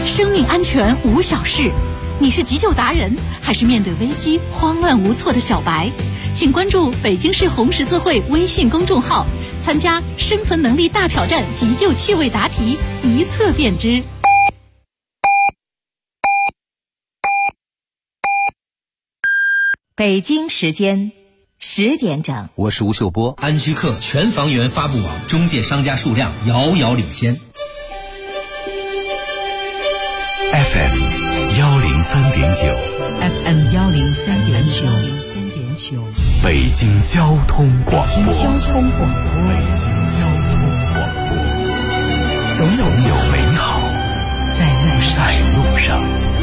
生命安全无小事。你是急救达人，还是面对危机慌乱无措的小白？请关注北京市红十字会微信公众号，参加生存能力大挑战急救趣味答题，一测便知。 北京时间10点整， 我是吴秀波。 安居客全房源发布网中介商家数量遥遥领先。 FM 103.9 FM 103.9， 北京交通广播。 北京交通广播，总有美好在路上。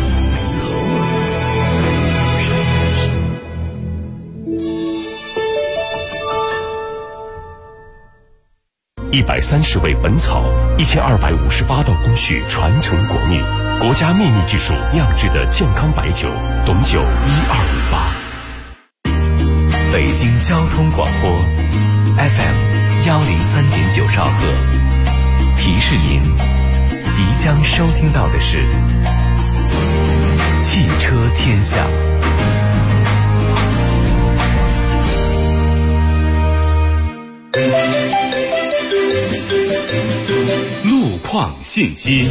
130味本草，1258道工序传承国秘，国家秘密技术酿制的健康白酒，董酒1258。北京交通广播 FM 103.9兆赫，提示您即将收听到的是汽车天下。路况信息。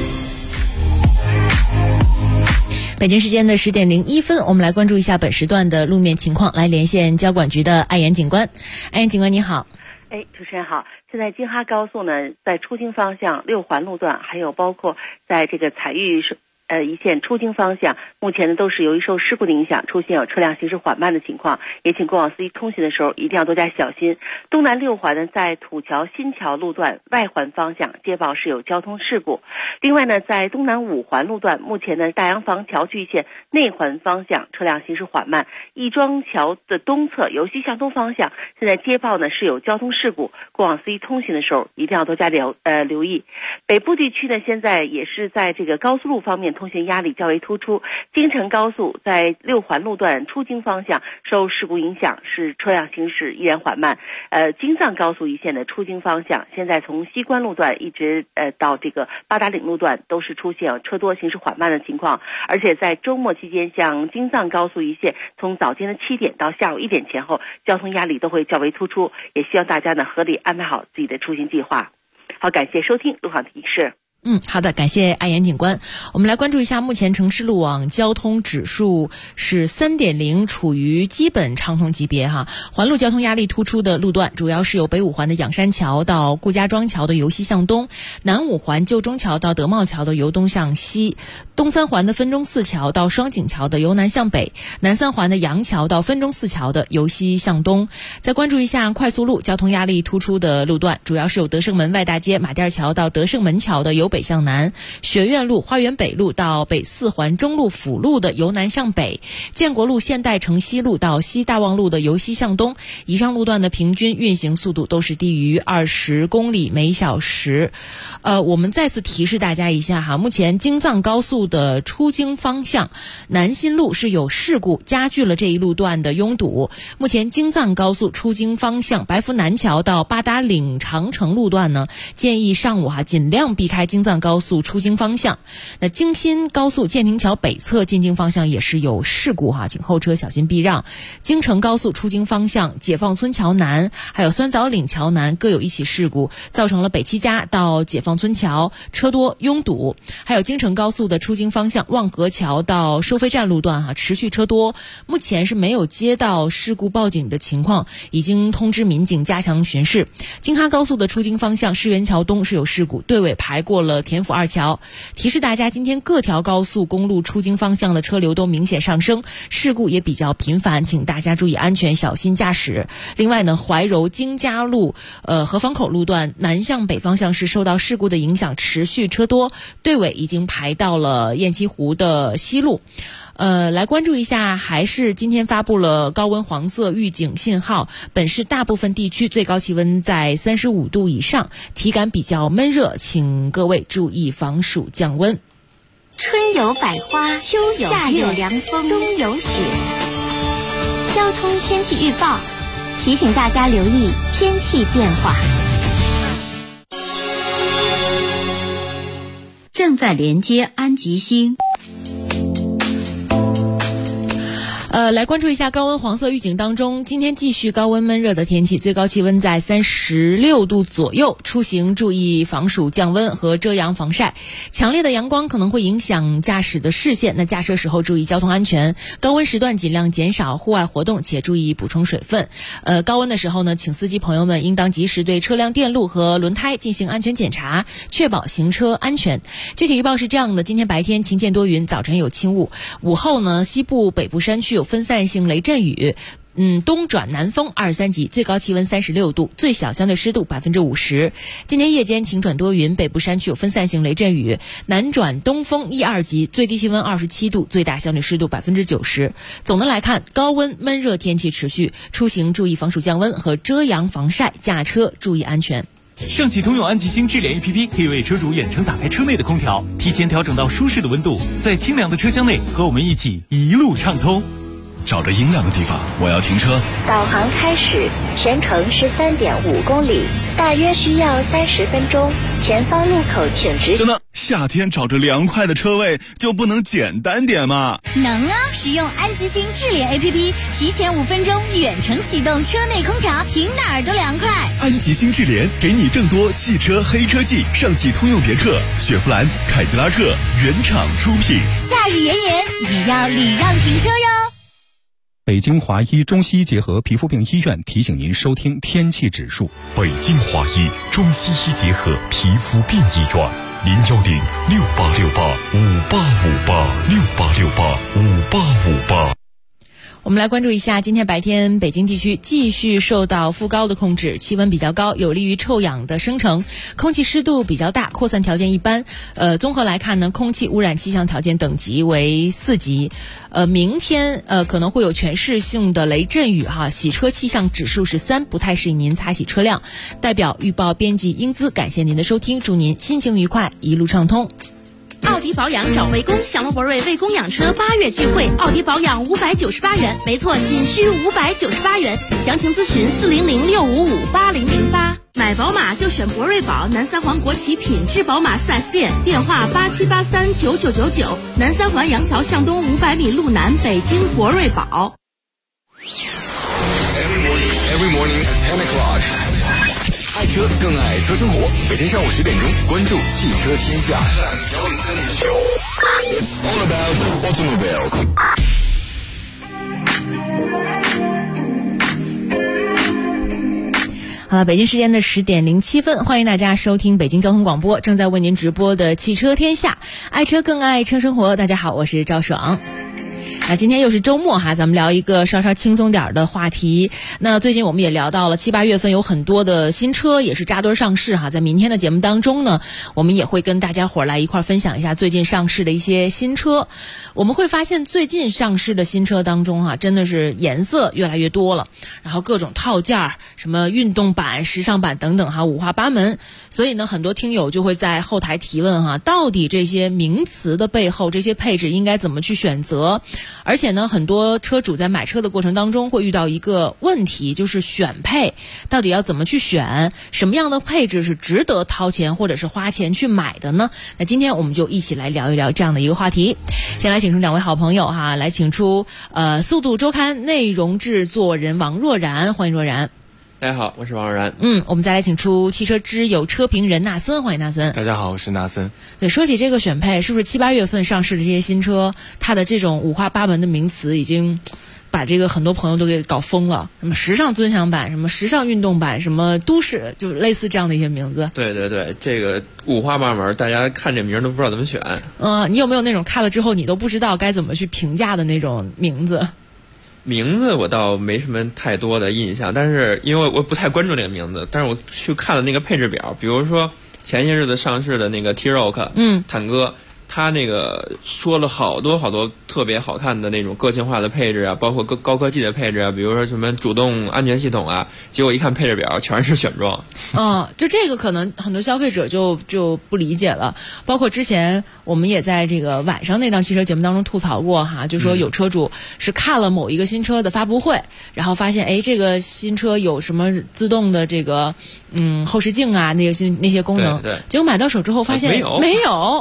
北京时间的10点01分，我们来关注一下本时段的路面情况，来连线交管局的艾岩警官。艾岩警官你好。 主持人好。现在京哈高速呢，在出京方向6环路段，还有包括在这个采玉一线出京方向，目前呢都是由于受事故的影响，出现有车辆行驶缓慢的情况，也请过往司机通行的时候一定要多加小心。东南6环呢，在土桥新桥路段外环方向接报是有交通事故。另外呢，在东南5环路段，目前呢大洋房桥区线内环方向车辆行驶缓慢，亦庄桥的东侧由西向东方向现在接报呢是有交通事故，过往司机通行的时候一定要多加留意。北部地区呢，现在也是在这个高速路方面通行压力较为突出，京承高速在6环路段出京方向受事故影响，是车辆行驶依然缓慢。京藏高速一线的出京方向，现在从西关路段一直到这个八达岭路段都是出现车多行驶缓慢的情况，而且在周末期间，像京藏高速一线从早间的7点到下午1点前后，交通压力都会较为突出，也希望大家呢合理安排好自己的出行计划。好，感谢收听路况提示。 好的，感谢艾岩警官。我们来关注一下目前城市路网交通指数是 3.0， 处于基本畅通级别哈。环路交通压力突出的路段主要是有北5环的仰山桥到顾家庄桥的由西向东，南5环旧中桥到德茂桥的由东向西，东3环的分钟寺桥到双井桥的由南向北，南3环的杨桥到分钟寺桥的由西向东。再关注一下快速路交通压力突出的路段，主要是有德胜门外大街马甸桥到德胜门桥的由北向南，学院路花园北路到北4环中路辅路的由南向北，建国路现代城西路到西大望路的由西向东。以上路段的平均运行速度都是低于20公里每小时。我们再次提示大家一下哈，目前京藏高速的出京方向南新路是有事故，加剧了这一路段的拥堵。目前京藏高速出京方向白福南桥到八达岭长城路段呢，建议上午尽量避开京藏高速出京方向。那京新高速建宁桥北侧进京方向也是有事故请后车小心避让。京承高速出京方向解放村桥南还有酸枣岭桥南各有一起事故，造成了北七家到解放村桥车多拥堵。还有京承高速的出京方向望河桥到收费站路段持续车多，目前是没有接到事故报警的情况，已经通知民警加强巡视。京哈高速的出京方向世园桥东是有事故，队尾排过了田府2桥。提示大家，今天各条高速公路出京方向的车流都明显上升，事故也比较频繁，请大家注意安全，小心驾驶。另外呢，怀柔京嘉路河坊口路段南向北方向是受到事故的影响，持续车多，队尾已经排到了雁栖湖的西路。来关注一下，还是今天发布了高温黄色预警信号，本市大部分地区最高气温在35度以上，体感比较闷热，请各位注意防暑降温。 春有百花，秋有夏有凉风，冬有雪。交通天气预报提醒大家留意天气变化。 正在连接安吉星。 来关注一下高温黄色预警当中，今天继续高温闷热的天气，最高气温在36度左右，出行注意防暑降温和遮阳防晒。强烈的阳光可能会影响驾驶的视线，那驾车时候注意交通安全，高温时段尽量减少户外活动，且注意补充水分。高温的时候呢，请司机朋友们应当及时对车辆电路和轮胎进行安全检查，确保行车安全。具体预报是这样的，今天白天晴间多云，早晨有轻雾，午后呢，西部北部山区有分散性雷阵雨，东转南风23级，最高气温36度，最小相对湿度50%。今天夜间晴转多云，北部山区有分散性雷阵雨，南转东风1、2级，最低气温27度，最大相对湿度90%。总的来看，高温闷热天气持续，出行注意防暑降温和遮阳防晒，驾车注意安全。 上汽通用安吉星智联 APP 可以为车主远程打开车内的空调，提前调整到舒适的温度，在清凉的车厢内和我们一起一路畅通。 找着阴凉的地方，我要停车。 导航开始，全程13.5公里，大约需要30分钟。前方路口请直行。 等等，夏天找着凉快的车位就不能简单点吗？ 能啊！使用安吉星智联 APP， 提前5分钟远程启动车内空调，停哪儿都凉快。 安吉星智联给你更多汽车黑科技，上汽通用别克、雪佛兰、凯迪拉克原厂出品。 夏日炎炎，也要礼让停车哟。 北京华医中西医结合皮肤病医院提醒您收听天气指数。 北京华医中西医结合皮肤病医院，0106868585858，68685858。 我们来关注一下，今天白天北京地区继续受到副高的控制，气温比较高，有利于臭氧的生成，空气湿度比较大，扩散条件一般。综合来看呢，空气污染气象条件等级为4级。明天可能会有全市性的雷阵雨哈，洗车气象指数是3，不太适宜您擦洗车辆。代表预报编辑英姿，感谢您的收听，祝您心情愉快，一路畅通。 奥迪保养找魏工，享乐博瑞魏工养车8月聚会，奥迪保养598元，没错，仅需598元。详情咨询400-655-8008。买宝马就选博瑞宝，南三环国企品质宝马 4S 店，电话87839999，南三环杨桥向东500米路南，北京博瑞宝。 Every morning at 10 o'clock。爱车更爱车生活，每天上午10点钟，关注汽车天下。It's all about automobiles。 好了，北京时间的10点07分，欢迎大家收听北京交通广播正在为您直播的汽车天下，爱车更爱车生活。大家好，我是赵爽。那今天又是周末哈，咱们聊一个稍稍轻松点的话题。那最近我们也聊到了7、8月份有很多的新车也是扎堆上市哈，在明天的节目当中呢，我们也会跟大家伙来一块分享一下最近上市的一些新车。我们会发现最近上市的新车当中哈，真的是颜色越来越多了，然后各种套件，什么运动版、时尚版等等哈，五花八门。所以呢，很多听友就会在后台提问哈，到底这些名词的背后，这些配置应该怎么去选择？而且呢，很多车主在买车的过程当中会遇到一个问题，就是选配到底要怎么去选，什么样的配置是值得掏钱或者是花钱去买的呢？那今天我们就一起来聊一聊这样的一个话题。先来请出2位好朋友哈，来请出速度周刊内容制作人王若然，欢迎若然。 大家好，我是王若然。 我们再来请出汽车之友车评人纳森，欢迎纳森。 大家好，我是纳森。 对，说起这个选配，是不是7、8月份上市的这些新车，它的这种五花八门的名词已经把这个很多朋友都给搞疯了？什么时尚尊享版，什么时尚运动版，什么都市，就类似这样的一些名字。 对对对，这个五花八门，大家看这名都不知道怎么选。 你有没有那种看了之后你都不知道该怎么去评价的那种名字？ 名字我倒没什么太多的印象，但是因为我不太关注这个名字，但是我去看了那个配置表，比如说前些日子上市的那个 T-Roc，坦歌，它那个说了好多好多特别好看的那种个性化的配置啊，包括高科技的配置啊，比如说什么主动安全系统啊，结果一看配置表全是选装。 就这个可能很多消费者就不理解了。包括之前我们也在这个晚上那档汽车节目当中吐槽过哈，就说有车主是看了某一个新车的发布会，然后发现这个新车有什么自动的这个后视镜啊，那些功能， 对， 结果买到手之后发现没有。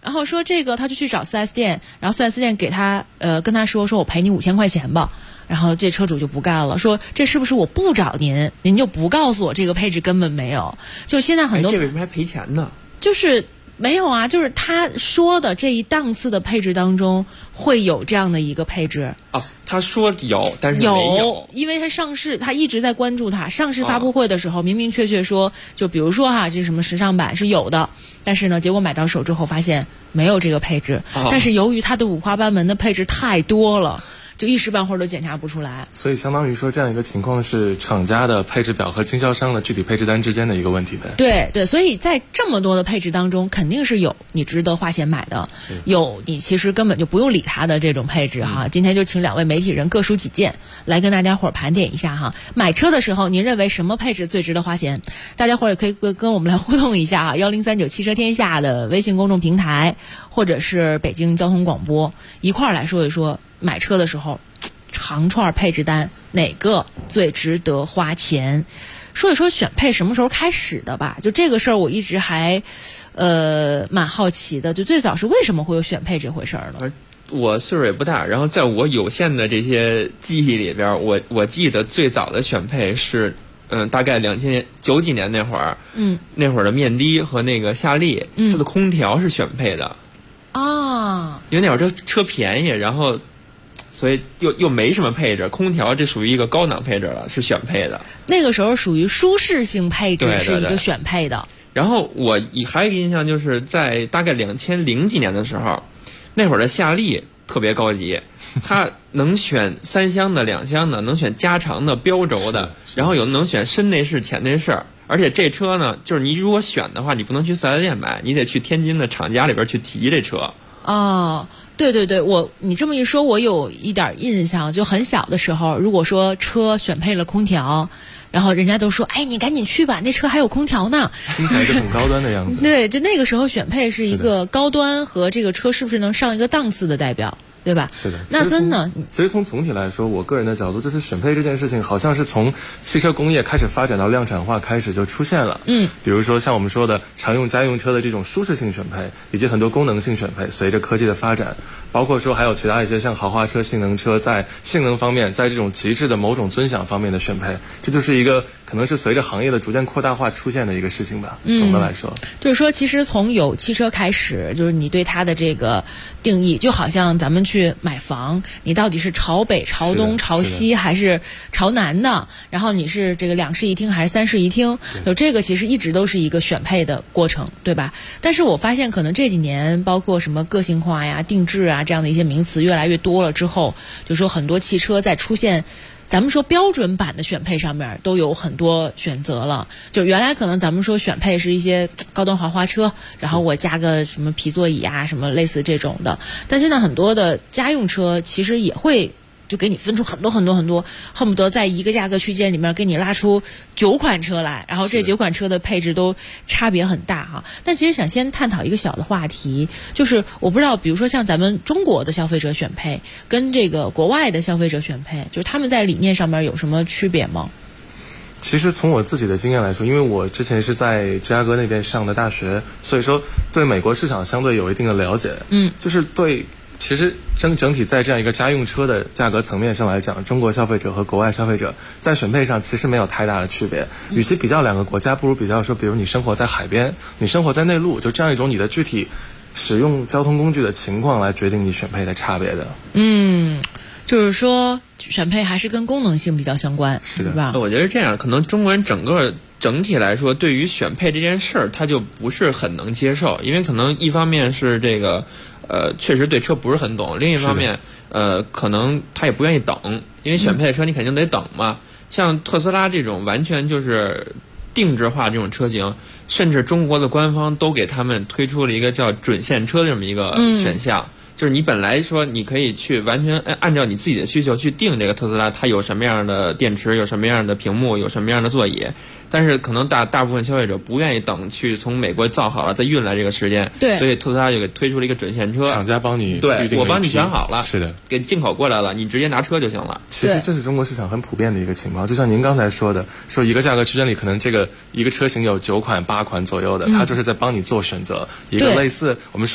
然后说这个他就去找 4S 店，然后 4S 店给他跟他说我赔你5000块钱吧。然后这车主就不干了，说这是不是我不找您就不告诉我这个配置根本没有？就是现在很多这为什么还赔钱呢？ 就是没有啊，就是他说的这一档次的配置当中会有这样的一个配置啊。他说有，但是没有， 因为他上市，他一直在关注它。上市发布会的时候，明明确确说，就比如说哈，这什么时尚版是有的，但是呢，结果买到手之后发现没有这个配置。但是由于它的五花八门的配置太多了。就一时半会儿都检查不出来， 所以相当于说这样一个情况是厂家的配置表和经销商的具体配置单之间的一个问题呗。 对对，所以在这么多的配置当中，肯定是有你值得花钱买的，有你其实根本就不用理它的这种配置哈。今天就请2位媒体人各抒己见，来跟大家伙儿盘点一下哈。买车的时候，您认为什么配置最值得花钱？大家伙儿也可以跟我们来互动一下啊，1039汽车天下的微信公众平台，或者是北京交通广播，一块儿来说一说。买车的时候，长串配置单哪个最值得花钱？说一说选配什么时候开始的吧。就这个事儿，我一直还蛮好奇的。就最早是为什么会有选配这回事儿呢？ 我岁数也不大，然后在我有限的这些记忆里边，我记得最早的选配是大概90几年那会儿，那会儿的面的和那个夏利，它的空调是选配的啊， 因为那会儿车便宜，然后。所以又没什么配置，空调这属于一个高档配置了，是选配的。 那个时候属于舒适性配置，是一个选配的。 然后我还有一个印象，就是在大概2000几年的时候，那会儿的夏利特别高级，它能选3厢的、2厢的，能选加长的、标轴的，然后能选深内饰、浅内饰。而且这车呢，就是你如果选的话，你不能去4S店买，你得去天津的厂家里边去提这车。 哦。对对对，你这么一说，我有一点印象，就很小的时候，如果说车选配了空调，然后人家都说，哎，你赶紧去吧，那车还有空调呢， 听起来就很高端的样子。 对，就那个时候选配是一个高端和这个车是不是能上一个档次的代表。对吧？ 是的。 纳森呢？ 其实从总体来说，我个人的角度就是选配这件事情，好像是从汽车工业开始发展到量产化开始就出现了。比如说像我们说的常用家用车的这种舒适性选配，以及很多功能性选配，随着科技的发展，包括说还有其他一些像豪华车、性能车，在性能方面，在这种极致的某种尊享方面的选配，这就是一个可能是随着行业的逐渐扩大化出现的一个事情吧。总的来说， 就是说，其实从有汽车开始，就是你对它的这个定义，就好像咱们去买房，你到底是朝北、朝东、朝西还是朝南的？然后你是这个2室一厅还是3室一厅？有这个其实一直都是一个选配的过程，对吧？但是我发现可能这几年，包括什么个性化呀、定制啊这样的一些名词越来越多了之后，就说很多汽车在出现。咱们说标准版的选配上面都有很多选择了，就原来可能咱们说选配是一些高端豪华车，然后我加个什么皮座椅啊，什么类似这种的，但现在很多的家用车其实也会就给你分出很多，恨不得在一个价格区间里面给你拉出9款车来，然后这9款车的配置都差别很大哈。但其实想先探讨一个小的话题，就是我不知道，比如说像咱们中国的消费者选配跟这个国外的消费者选配，就是他们在理念上面有什么区别吗？ 其实从我自己的经验来说，因为我之前是在芝加哥那边上的大学，所以说对美国市场相对有一定的了解。就是对。其实整体在这样一个家用车的价格层面上来讲，中国消费者和国外消费者在选配上其实没有太大的区别。与其比较两个国家，不如比较说，比如你生活在海边，你生活在内陆，就这样一种你的具体使用交通工具的情况来决定你选配的差别的。 就是说选配还是跟功能性比较相关，是吧？ 我觉得这样，可能中国人整体来说，对于选配这件事儿，他就不是很能接受，因为可能一方面是这个。确实对车不是很懂，另一方面，可能他也不愿意等，因为选配的车你肯定得等嘛。像特斯拉这种完全就是定制化这种车型，甚至中国的官方都给他们推出了一个叫准现车的这么一个选项，就是你本来说你可以去完全按照你自己的需求去定这个特斯拉，它有什么样的电池，有什么样的屏幕，有什么样的座椅。但是可能大部分消费者不愿意等去从美国造好了再运来这个时间， 对， 所以特斯拉就给推出了一个准现车， 厂家帮你对，我帮你选好了， 是的， 给进口过来了，你直接拿车就行了。 其实这是中国市场很普遍的一个情况，就像您刚才说的，说一个价格区间里可能这个一个车型有9款8款左右的，它就是在帮你做选择，一个类似我们说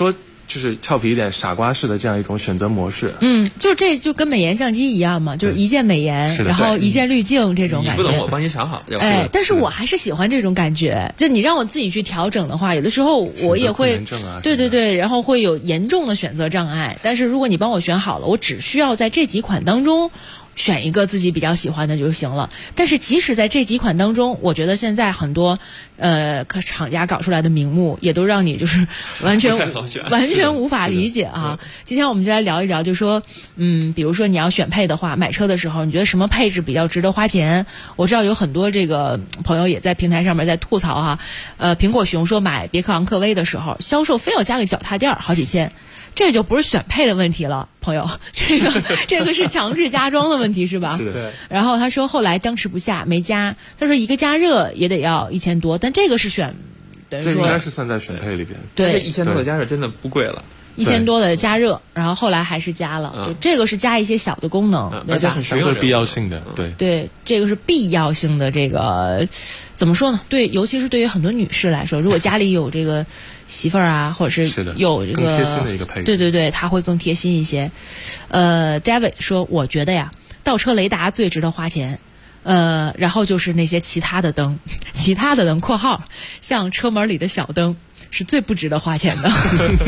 就是俏皮一点、傻瓜式的这样一种选择模式。 就这就跟美颜相机一样嘛，就是一键美颜，然后一键滤镜这种感觉。 你不懂我帮你想好。 但是我还是喜欢这种感觉。就你让我自己去调整的话，有的时候我也会，对，然后会有严重的选择障碍。但是如果你帮我选好了，我只需要在这几款当中选一个自己比较喜欢的就行了。但是即使在这几款当中，我觉得现在很多厂家搞出来的名目也都让你就是完全无法理解啊。今天我们就来聊一聊，就说比如说你要选配的话，买车的时候你觉得什么配置比较值得花钱？我知道有很多这个朋友也在平台上面在吐槽哈，苹果熊说买别克昂科威的时候，销售非要加个脚踏垫好几千。这就不是选配的问题了，朋友，这个是强制加装的问题，是吧？ 是的。 然后他说后来僵持不下没加，他说一个加热也得要1000多，但这个是选，等于说这应该是算在选配里边。 对 ，1000多的加热真的不贵了。 1000多的加热，然后后来还是加了，就这个是加一些小的功能， 而且很相对必要性的， 对，这个是必要性的。这个怎么说呢？对，尤其是对于很多女士来说，如果家里有这个媳妇儿啊，或者是有这个更贴心的一个配置， 对，她会更贴心一些。David 说，我觉得呀，倒车雷达最值得花钱。然后就是那些其他的灯（括号像车门里的小灯）是最不值得花钱的。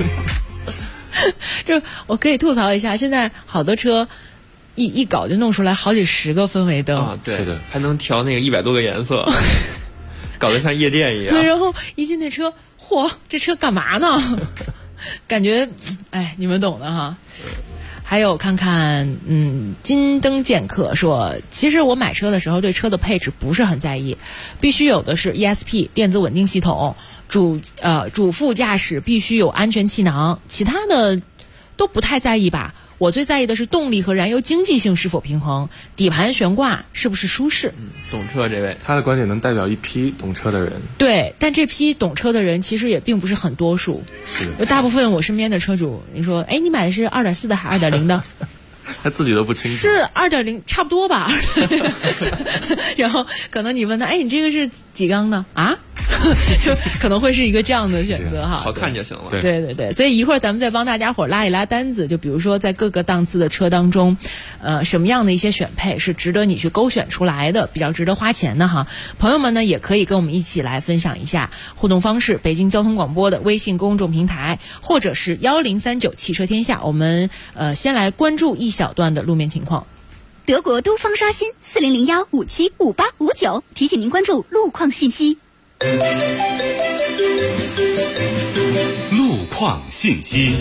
就我可以吐槽一下，现在好多车一搞就弄出来好几十个氛围灯啊，对，是的，还能调那个100多个颜色，搞得像夜店一样。 对，然后一进那车，嚯，这车干嘛呢？感觉，哎，你们懂的哈。还有看看，金灯剑客说，其实我买车的时候对车的配置不是很在意，必须有的是 ESP 电子稳定系统，主副驾驶必须有安全气囊，其他的都不太在意吧。我最在意的是动力和燃油经济性是否平衡，底盘悬挂是不是舒适。 懂车这位， 他的观点能代表一批懂车的人。 对，但这批懂车的人其实也并不是很多数。 是， 大部分我身边的车主，你说，哎，你买的是2.4的还是2.0的？ 他自己都不清楚。 是2.0，差不多吧。然后可能你问他，哎，你这个是几缸的啊？就可能会是一个这样的选择哈， 好看就行了。 对，所以一会儿咱们再帮大家伙拉一拉单子，就比如说在各个档次的车当中，什么样的一些选配是值得你去勾选出来的，比较值得花钱的哈。朋友们呢也可以跟我们一起来分享一下互动方式，北京交通广播的微信公众平台，或者是1039汽车天下。我们先来关注一小段的路面情况。 德国都方刷新4001575859，提醒您关注路况信息。 路况信息。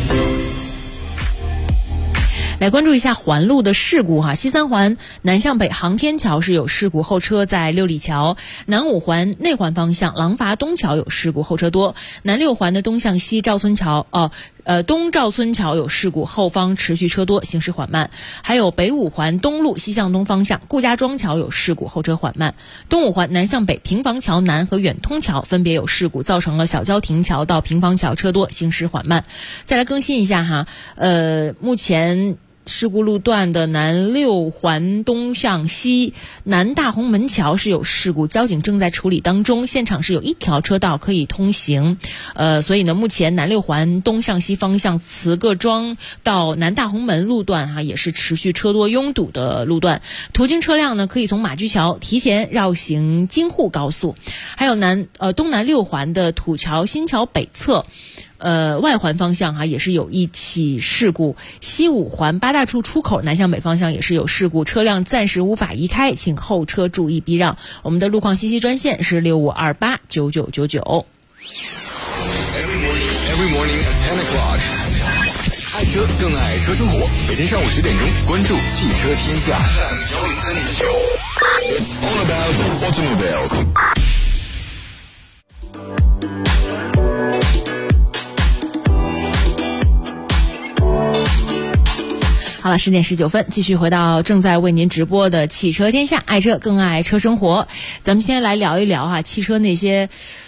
来关注一下环路的事故哈，西三环南向北航天桥是有事故，后车在六里桥；南五环内环方向廊坊东桥有事故，后车多；南六环的东向西赵村桥东赵村桥有事故，后方持续车多，行驶缓慢。还有北五环东路西向东方向顾家庄桥有事故，后车缓慢。东五环南向北平房桥南和远通桥分别有事故，造成了小交亭桥到平房桥车多，行驶缓慢。再来更新一下哈，目前事故路段的南六环东向西南大红门桥是有事故，交警正在处理当中，现场是有一条车道可以通行，所以呢，目前南六环东向西方向慈各庄到南大红门路段也是持续车多拥堵的路段，途经车辆呢可以从马驹桥提前绕行京沪高速，还有东南六环的土桥新桥北侧。外环方向也是有一起事故，西五环八大处出口南向北方向也是有事故，车辆暂时无法移开，请后车注意避让。我们的路况信息专线是65289999。 Every morning at 10 o'clock， 爱车更爱车生活，每天上午10点钟关注汽车天下。It's all about automobiles。 好了，10点19分，继续回到正在为您直播的汽车天下，爱车更爱车生活。咱们先来聊一聊汽车那些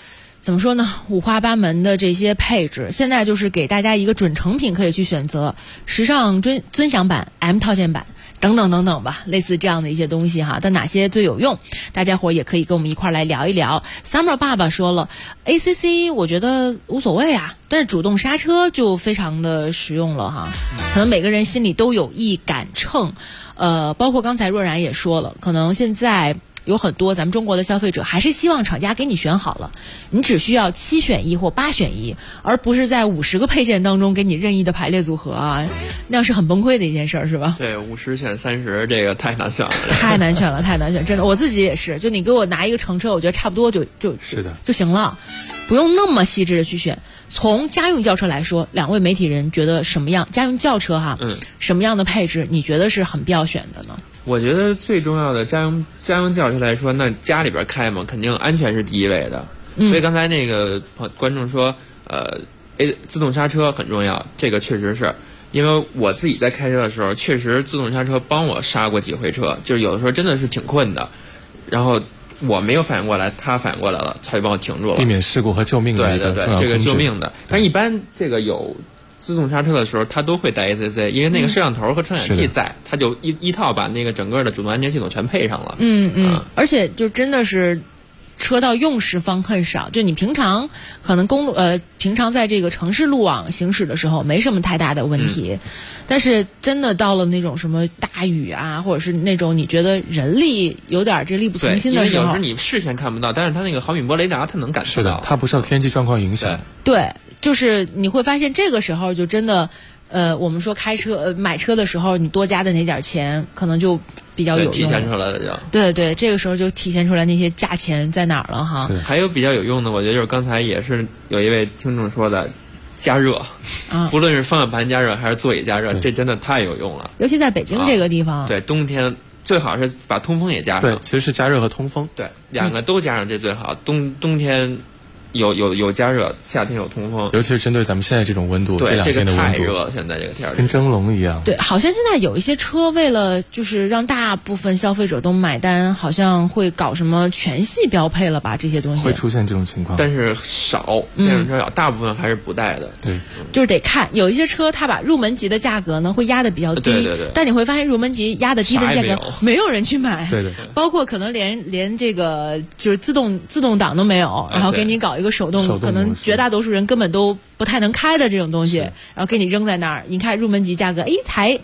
怎么说呢？五花八门的这些配置，现在就是给大家一个准成品可以去选择，时尚尊享版、M 套件版等等等等吧，类似这样的一些东西哈。但哪些最有用，大家伙也可以跟我们一块儿来聊一聊。Summer 爸爸说了 ，ACC 我觉得无所谓啊，但是主动刹车就非常的实用了哈。可能每个人心里都有一杆秤，包括刚才若然也说了，可能现在有很多咱们中国的消费者还是希望厂家给你选好了，你只需要7选1或8选1，而不是在50个配件当中给你任意的排列组合啊，那样是很崩溃的一件事儿，是吧？ 对，50选30，这个太难选了， 太难选了，太难选，真的，我自己也是，就你给我拿一个乘车，我觉得差不多就是的就行了，不用那么细致的去选。从家用轿车来说，两位媒体人觉得什么样家用轿车哈，什么样的配置你觉得是很必要选的呢？ 我觉得最重要的家用轿车来说，那家里边开嘛，肯定安全是第一位的。所以刚才那个观众说，自动刹车很重要，这个确实是，因为我自己在开车的时候，确实自动刹车帮我刹过几回车，就是有的时候真的是挺困的，然后我没有反应过来，他反应过来了，他就帮我停住了， 避免事故和救命的一个重要工具。 对，这个救命的。但一般这个有自动刹车的时候，它都会带 ACC， 因为那个摄像头和传感器在，它就一套把那个整个的主动安全系统全配上了。 而且就真的是车道用时方恨少，就你平常可能平常在这个城市路网行驶的时候没什么太大的问题，但是真的到了那种什么大雨啊，或者是那种你觉得人力有点这力不从心的时候， 有时候你视线看不到，但是它那个毫米波雷达它能感受到， 是的，它不受天气状况影响。 对，就是你会发现这个时候就真的，我们说开车买车的时候，你多加的那点钱可能就比较有用， 体现出来了就。 对，这个时候就体现出来那些价钱在哪儿了哈。 还有比较有用的，我觉得就是刚才也是有一位听众说的，加热，不论是方向盘加热还是座椅加热，这真的太有用了。 尤其在北京这个地方， 对，冬天最好是把通风也加上。 对，其实是加热和通风， 对，两个都加上这最好。冬天有加热，夏天有通风， 尤其是针对咱们现在这种温度，这两天的温度太热了，现在这个天儿跟蒸笼一样。 对，好像现在有一些车为了就是让大部分消费者都买单，好像会搞什么全系标配了吧？这些东西会出现这种情况， 但是少，这种车少，大部分还是不带的。 对， 就是得看，有一些车它把入门级的价格呢会压得比较低， 对， 但你会发现入门级压得低的价格没有人去买， 对， 包括可能连这个就是自动挡都没有，然后给你搞一个手动可能绝大多数人根本都不太能开的这种东西，然后给你扔在那儿，你看入门级价格，才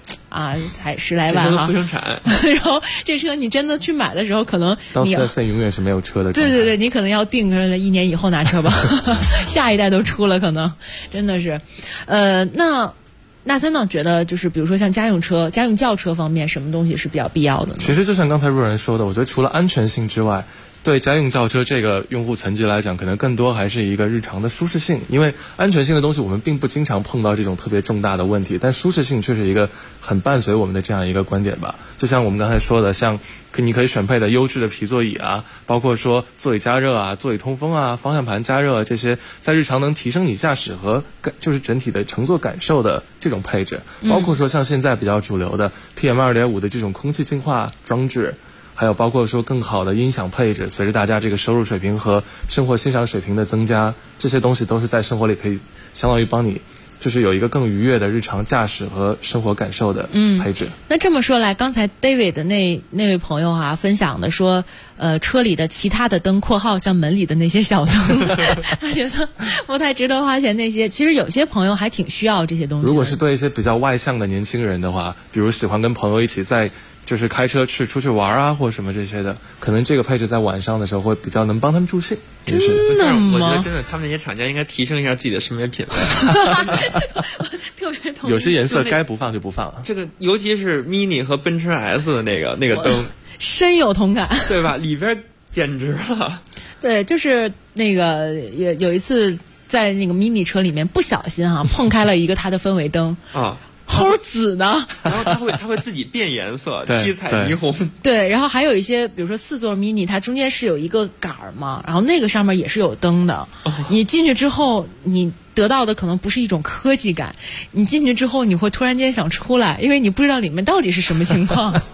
10来万哈， 不生产。 然后这车你真的去买的时候，可能到4S店永远是没有车的。 对，你可能要定1年以后拿车吧，下一代都出了，可能真的是，那森呢觉得就是比如说像家用轿车方面，什么东西是比较必要的呢？ 其实就像刚才若然说的，我觉得除了安全性之外，对家用轿车这个用户层级来讲，可能更多还是一个日常的舒适性。因为安全性的东西我们并不经常碰到这种特别重大的问题，但舒适性却是一个很伴随我们的这样一个观点吧。就像我们刚才说的，像你可以选配的优质的皮座椅啊，包括说座椅加热啊、座椅通风啊、方向盘加热，这些在日常能提升你驾驶和就是整体的乘坐感受的这种配置，包括说像现在比较主流的 PM2.5 的这种空气净化装置，还有包括说更好的音响配置，随着大家这个收入水平和生活欣赏水平的增加，这些东西都是在生活里可以相当于帮你就是有一个更愉悦的日常驾驶和生活感受的配置。 那这么说来，刚才 David 的那位朋友分享的说，车里的其他的灯（括号像门里的那些小灯），他觉得不太值得花钱。那些其实有些朋友还挺需要这些东西的。 如果是对一些比较外向的年轻人的话，比如喜欢跟朋友一起就是开车出去玩啊，或什么这些的，可能这个配置在晚上的时候会比较能帮他们助兴。 真的吗？ 我觉得真的，他们那些厂家应该提升一下自己的审美品味。 特别同意。 有些颜色该不放就不放了。 这个尤其是 Mini 和奔驰 S 的那个灯， 深有同感， 对吧？里边简直了。 对，就是那个有一次在那个 Mini 车里面不小心碰开了一个它的氛围灯啊。齁紫的， 然后它会自己变颜色，七彩霓虹。 对，然后还有一些，比如说4座 mini， 它中间是有一个杆儿嘛，然后那个上面也是有灯的。你进去之后，你得到的可能不是一种科技感，你进去之后你会突然间想出来，因为你不知道里面到底是什么情况。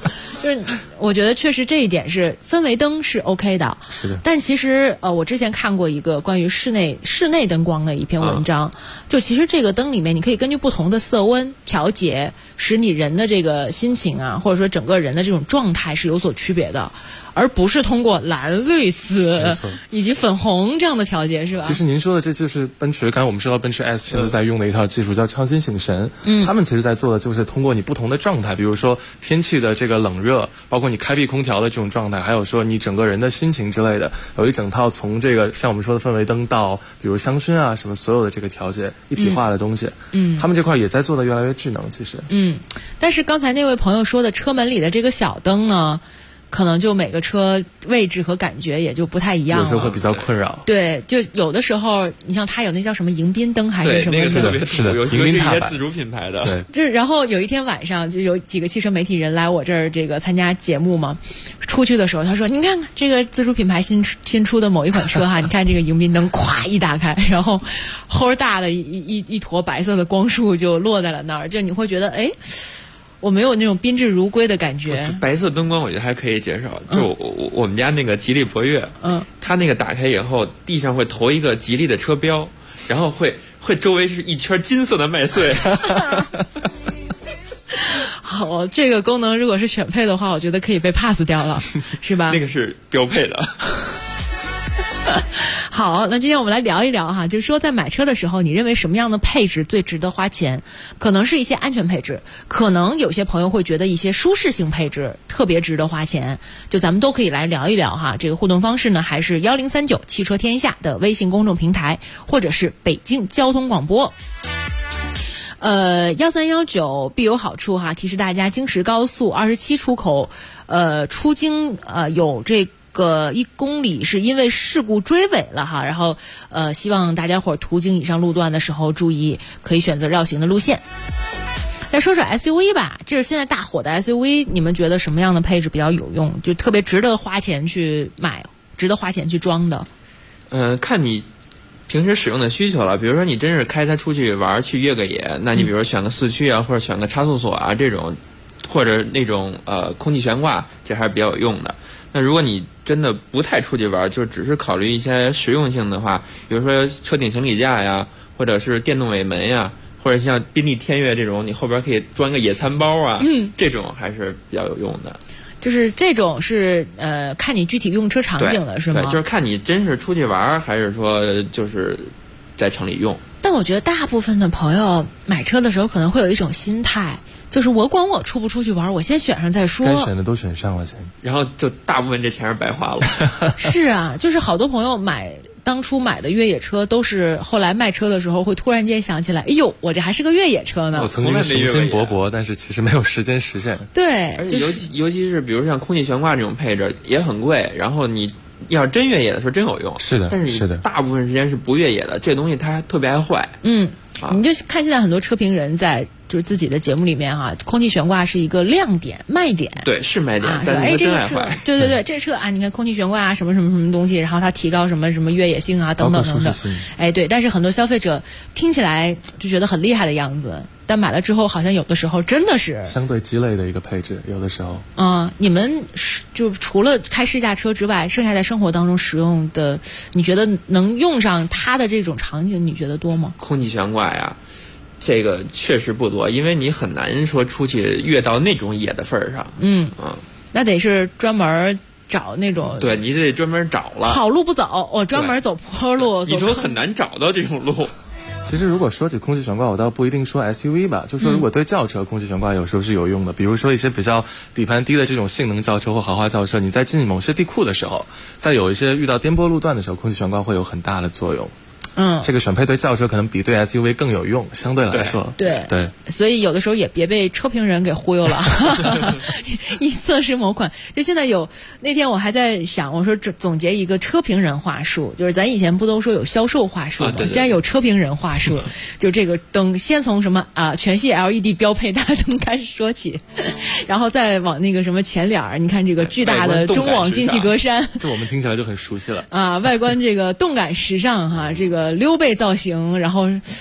就是我觉得确实这一点是氛围灯是 OK 的， 是的。 但其实我之前看过一个关于室内灯光的一篇文章，就其实这个灯里面你可以根据不同的色温调节，使你人的这个心情啊，或者说整个人的这种状态是有所区别的，而不是通过蓝、绿、紫以及粉红这样的调节，是吧？ 其实您说的这就是奔驰，刚才我们说到奔驰 S 现在在用的一套技术叫超新醒神。他们其实在做的就是通过你不同的状态，比如说天气的这个冷热，包括你开闭空调的这种状态，还有说你整个人的心情之类的，有一整套从这个像我们说的氛围灯到比如香薰啊什么所有的这个调节一体化的东西。他们这块也在做的越来越智能，其实。 但是刚才那位朋友说的车门里的这个小灯呢，可能就每个车位置和感觉也就不太一样了， 有时候会比较困扰。 对，就有的时候，你像它有那叫什么迎宾灯还是什么？ 对，那个特别是的， 有一些自主品牌的。 对， 就是然后有一天晚上，就有几个汽车媒体人来我这儿这个参加节目嘛。出去的时候，他说：“你看看这个自主品牌新出的某一款车哈，你看这个迎宾灯咵一打开，然后齁大的一坨白色的光束就落在了那儿，就你会觉得哎。”我没有那种宾至如归的感觉。 白色灯光我觉得还可以接受，就我们家那个吉利博越，它那个打开以后，地上会投一个吉利的车标，然后会周围是一圈金色的麦穗。 好，这个功能如果是选配的话，我觉得可以被 pass 掉了，是吧？ 那个是标配的。 好，那今天我们来聊一聊哈，就是说在买车的时候，你认为什么样的配置最值得花钱？可能是一些安全配置，可能有些朋友会觉得一些舒适性配置特别值得花钱，就咱们都可以来聊一聊哈。这个互动方式呢，还是1039汽车天下的微信公众平台，或者是北京交通广播。1319必有好处哈，提示大家京石高速27出口，出京有这个1公里是因为事故追尾了哈，然后希望大家伙途经以上路段的时候注意，可以选择绕行的路线。再说说 SUV 吧，这是现在大火的 SUV， 你们觉得什么样的配置比较有用，就特别值得花钱去买，值得花钱去装的？ 看你平时使用的需求了，比如说你真是开它出去玩去越个野，那你比如选个四驱啊，或者选个差速锁啊这种，或者那种空气悬挂，这还是比较有用的。那如果你真的不太出去玩，就只是考虑一些实用性的话，比如说车顶行李架呀，或者是电动尾门呀，或者像宾利天越这种，你后边可以装个野餐包啊，这种还是比较有用的。 就是这种是看你具体用车场景了，是吗？ 对，就是看你真是出去玩，还是说就是在城里用。 但我觉得大部分的朋友买车的时候可能会有一种心态，就是我管我出不出去玩，我先选上再说。 该选的都选上了先， 然后就大部分这钱是白花了。 是啊，就是好多朋友当初买的越野车都是后来卖车的时候会突然间想起来，哎呦，我这还是个越野车呢。 我曾经雄心勃勃，但是其实没有时间实现。 对， 而且尤其是比如像空气悬挂这种配置也很贵，然后你要是真越野的时候真有用。 是的， 但是大部分时间是不越野的，这东西它特别爱坏。 你就看现在很多车评人在就是自己的节目里面哈，空气悬挂是一个亮点卖点。 对，是卖点，但是它真爱坏。 对，这车啊，你看空气悬挂啊，什么什么东西，然后它提高什么越野性啊，等等等等。哎，对，但是很多消费者听起来就觉得很厉害的样子，但买了之后好像有的时候真的是相对鸡肋的一个配置，有的时候。 你们就除了开试驾车之外，剩下在生活当中使用的，你觉得能用上它的这种场景，你觉得多吗？ 空气悬挂呀。这个确实不多，因为你很难说出去越到那种野的份儿上。 那得是专门找那种。 对，你得专门找了。 好路不走，我专门走坡路。 你说很难找到这种路。 其实如果说起空气悬挂，我倒不一定说 SUV 吧，就说如果对轿车空气悬挂有时候是有用的，比如说一些比较底盘低的这种性能轿车或豪华轿车，你在进某些地库的时候，在有一些遇到颠簸路段的时候，空气悬挂会有很大的作用。这个选配对轿车可能比对 SUV 更有用，相对来说。 对，所以有的时候也别被车评人给忽悠了。一测试某款，就现在那天我还在想，我说总结一个车评人话术，就是咱以前不都说有销售话术吗？现在有车评人话术，就这个灯先从什么全系 LED 标配大灯开始说起，然后再往那个什么前脸，你看这个巨大的中网进气格栅， 这我们听起来就很熟悉了外观这个动感时尚哈，这个溜背造型，然后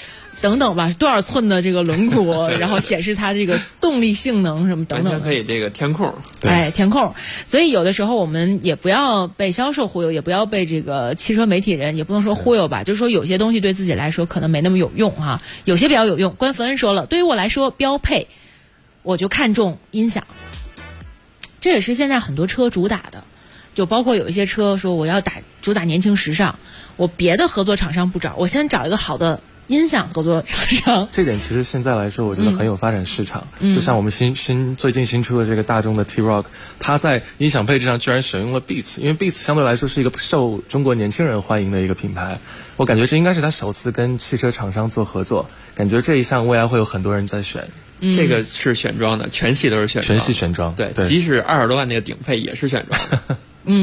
等等吧，多少寸的这个轮毂，然后显示它这个动力性能什么等等， 完全可以这个填空。 填空。所以有的时候我们也不要被销售忽悠，也不要被这个汽车媒体人，也不能说忽悠吧，就是说有些东西对自己来说可能没那么有用啊，有些比较有用。关福恩说了，对于我来说，标配我就看重音响，这也是现在很多车主打的。就包括有一些车说我要主打年轻时尚，我别的合作厂商不找，我先找一个好的音响合作厂商。 这点其实现在来说我觉得很有发展市场，就像我们最近新出的这个大众的 T-Roc， 它在音响配置上居然选用了 Beats， 因为 Beats 相对来说是一个受中国年轻人欢迎的一个品牌，我感觉这应该是它首次跟汽车厂商做合作，感觉这一项未来会有很多人在选。 这个是选装的，全系都是选装， 全系选装， 对，即使20多万那个顶配也是选装的。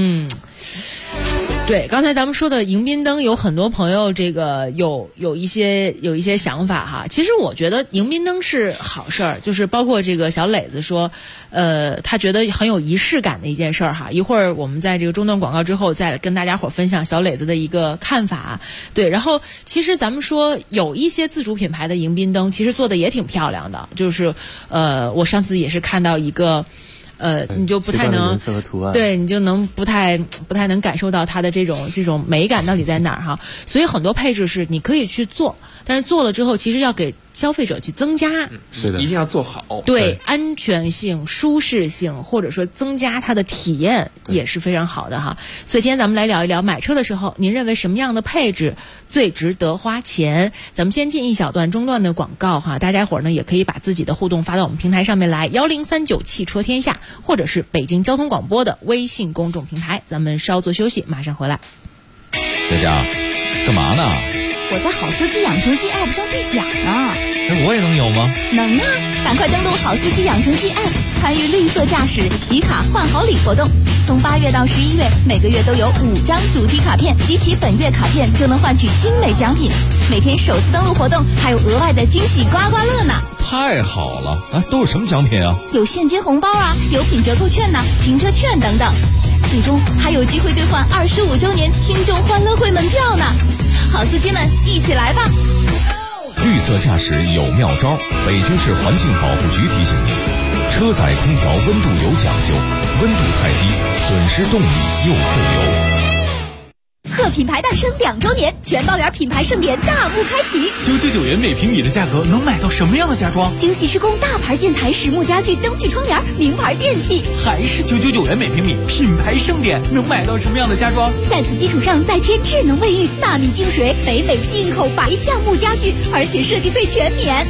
对，刚才咱们说的迎宾灯，有很多朋友这个有一些想法哈。其实我觉得迎宾灯是好事儿，就是包括这个小磊子说，他觉得很有仪式感的一件事儿哈。一会儿我们在这个中段广告之后，再跟大家伙分享小磊子的一个看法。对，然后其实咱们说有一些自主品牌的迎宾灯，其实做的也挺漂亮的，就是我上次也是看到一个。你就不太能对，你就能不太能感受到它的这种美感到底在哪儿哈。所以很多配置是你可以去做，但是做了之后，其实要给消费者去增加， 是的， 一定要做好。 对，安全性、舒适性，或者说增加它的体验也是非常好的哈。所以今天咱们来聊一聊买车的时候，您认为什么样的配置最值得花钱？咱们先进一小段中段的广告哈，大家伙儿呢也可以把自己的互动发到我们平台上面来，1039汽车天下，或者是北京交通广播的微信公众平台。咱们稍作休息，马上回来。 佳佳，干嘛呢？ 我在好司机养成记 App 上兑奖呢。 那我也能有吗？ 能啊！赶快登录好司机养成记 App， 参与绿色驾驶集卡换好礼活动。从8月到11月，每个月都有5张主题卡片，集齐本月卡片就能换取精美奖品。每天首次登录活动还有额外的惊喜刮刮乐呢！ 太好了！啊，都是什么奖品啊？ 有现金红包啊，有品折扣券呐、停车券等等。最终还有机会兑换25周年听众欢乐会门票呢！好司机们，一起来吧！ 绿色驾驶有妙招，北京市环境保护局提醒您：车载空调温度有讲究，温度太低，损失动力又费油。 贺品牌诞生2周年，全包圆品牌盛典大幕开启。 999元每平米的价格能买到什么样的家装？ 精细施工大牌建材、实木家具、灯具窗帘、名牌电器， 还是999元每平米，品牌盛典能买到什么样的家装？ 在此基础上再添智能卫浴、纳米净水、北美进口白橡木家具，而且设计费全免。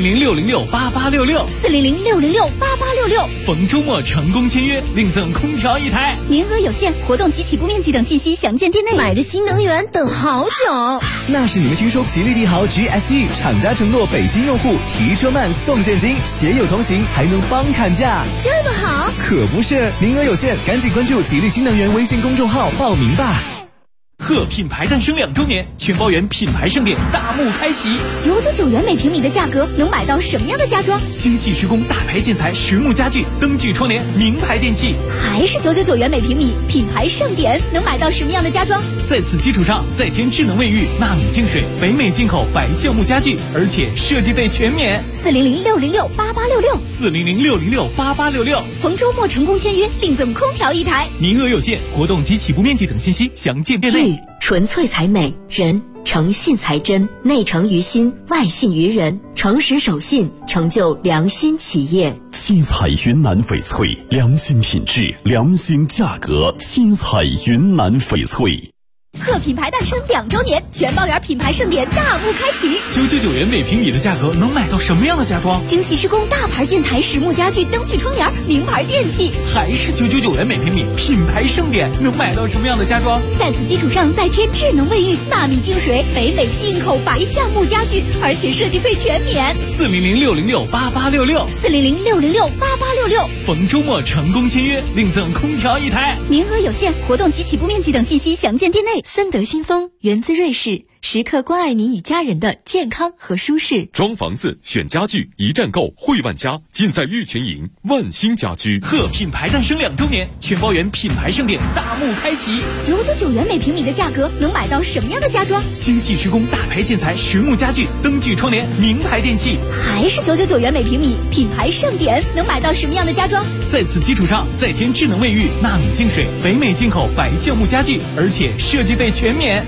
400-606-8866，400-606-8866，逢周末成功签约，另赠空调1台， 名额有限，活动及起步面积等信息详见店内。买的新能源等好久， 那是你们听说吉利帝豪 GSE 厂家承诺北京用户提车慢送现金，携友同行还能帮砍价， 这么好？ 可不是，名额有限，赶紧关注吉利新能源微信公众号报名吧。 贺品牌诞生2周年，全包圆品牌盛典大幕开启。 999元每平米的价格能买到什么样的家装？ 精细施工大牌建材、实木家具、灯具窗帘、名牌电器， 还是999元每平米，品牌盛典能买到什么样的家装？ 在此基础上再添智能卫浴、纳米净水、北美进口白橡木家具，而且设计费全免。 400-606-8866，400-606-8866，逢周末成功签约，另赠空调1台， 名额有限，活动及起步面积等信息详见店内。 纯粹才美，人诚信才真，内诚于心，外信于人，诚实守信，成就良心企业。 新彩云南翡翠，良心品质，良心价格，新彩云南翡翠。 贺品牌诞生2周年，全包圆品牌盛典大幕开启。 999元每平米的价格能买到什么样的家装？ 精细施工大牌建材、实木家具、灯具窗帘、名牌电器， 还是999元每平米，品牌盛典能买到什么样的家装？ 在此基础上再添智能卫浴、纳米净水、北美进口白橡木家具，而且设计费全免。 400-606-8866，400-606-8866，逢周末成功签约，另赠空调1台， 名额有限，活动及起步面积等信息详见店内。森德新风源自瑞士， 时刻关爱您与家人的健康和舒适。 装房子选家具一站购汇万家，尽在玉泉营万兴家居。 贺品牌诞生2周年，全包圆品牌盛典大幕开启 ，999元每平米的价格能买到什么样的家装？ 精细施工大牌建材实木家具、灯具窗帘、名牌电器， 还是999元每平米，品牌盛典能买到什么样的家装？ 在此基础上再添智能卫浴、纳米净水、北美进口白橡木家具，而且设计费全免。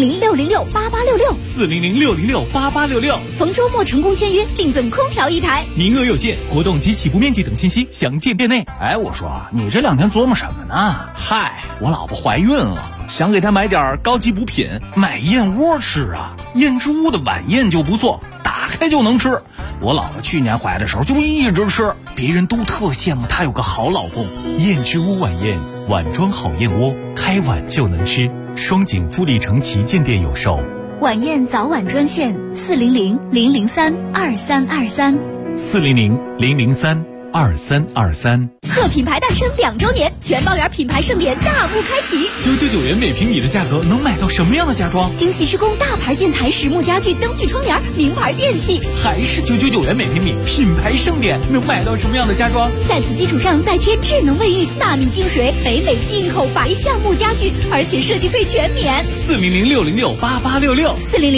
400-606-8866，400-606-8866，逢周末成功签约，另赠空调1台， 名额有限，活动及起步面积等信息详见店内。 哎，我说你这2天琢磨什么呢？嗨，我老婆怀孕了，想给她买点高级补品，买燕窝吃啊。燕之屋的晚宴就不错，打开就能吃。我老婆去年怀的时候就一直吃，别人都特羡慕她有个好老公。 燕之屋晚宴，碗装好燕窝，开碗就能吃。双井富力城旗舰店有售。 晚宴早晚专线 400-003-2323，400-003-2323。 贺品牌诞生2周年，全包圆品牌盛典大幕开启 ，999元每平米的价格能买到什么样的家装？ 精细施工大牌建材实木家具、灯具窗帘、名牌电器， 还是999元每平米，品牌盛典能买到什么样的家装？ 在此基础上再添智能卫浴、纳米净水、北美进口白橡木家具，而且设计费全免。 400-606-8866，400-606-8866，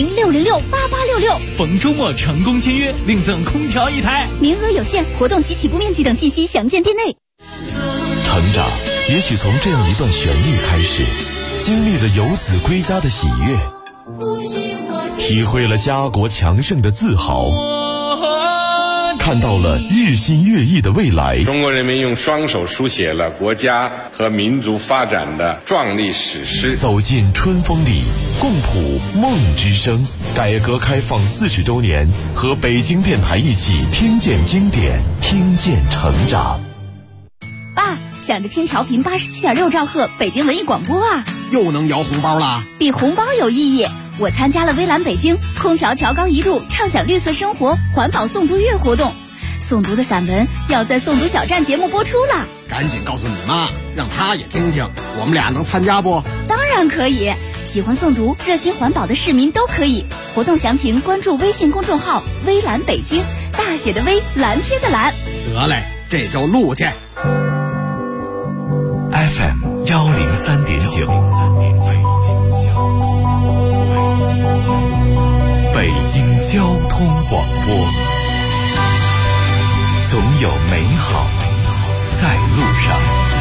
逢周末成功签约，另赠空调1台， 名额有限，活动及起步面积等信息详见店内。 成长也许从这样一段旋律开始，经历了游子归家的喜悦，体会了家国强盛的自豪，看到了日新月异的未来。 中国人民用双手书写了国家和民族发展的壮丽史诗。 走进春风里，共谱梦之声。改革开放40周年，和北京电台一起听见经典，听见成长。 爸，想着听调频87.6兆赫北京文艺广播啊， 又能摇红包了？ 比红包有意义。我参加了微蓝北京空调调高1度，畅享绿色生活环保诵读月活动，诵读的散文要在诵读小站节目播出了。 赶紧告诉你妈，让她也听听，我们俩能参加不？ 当然可以，喜欢诵读、热心环保的市民都可以。活动详情关注微信公众号微蓝北京，大写的微，蓝天的蓝。 得嘞，这就录去。 FM 103.9，北京交通广播，总有美好在路上。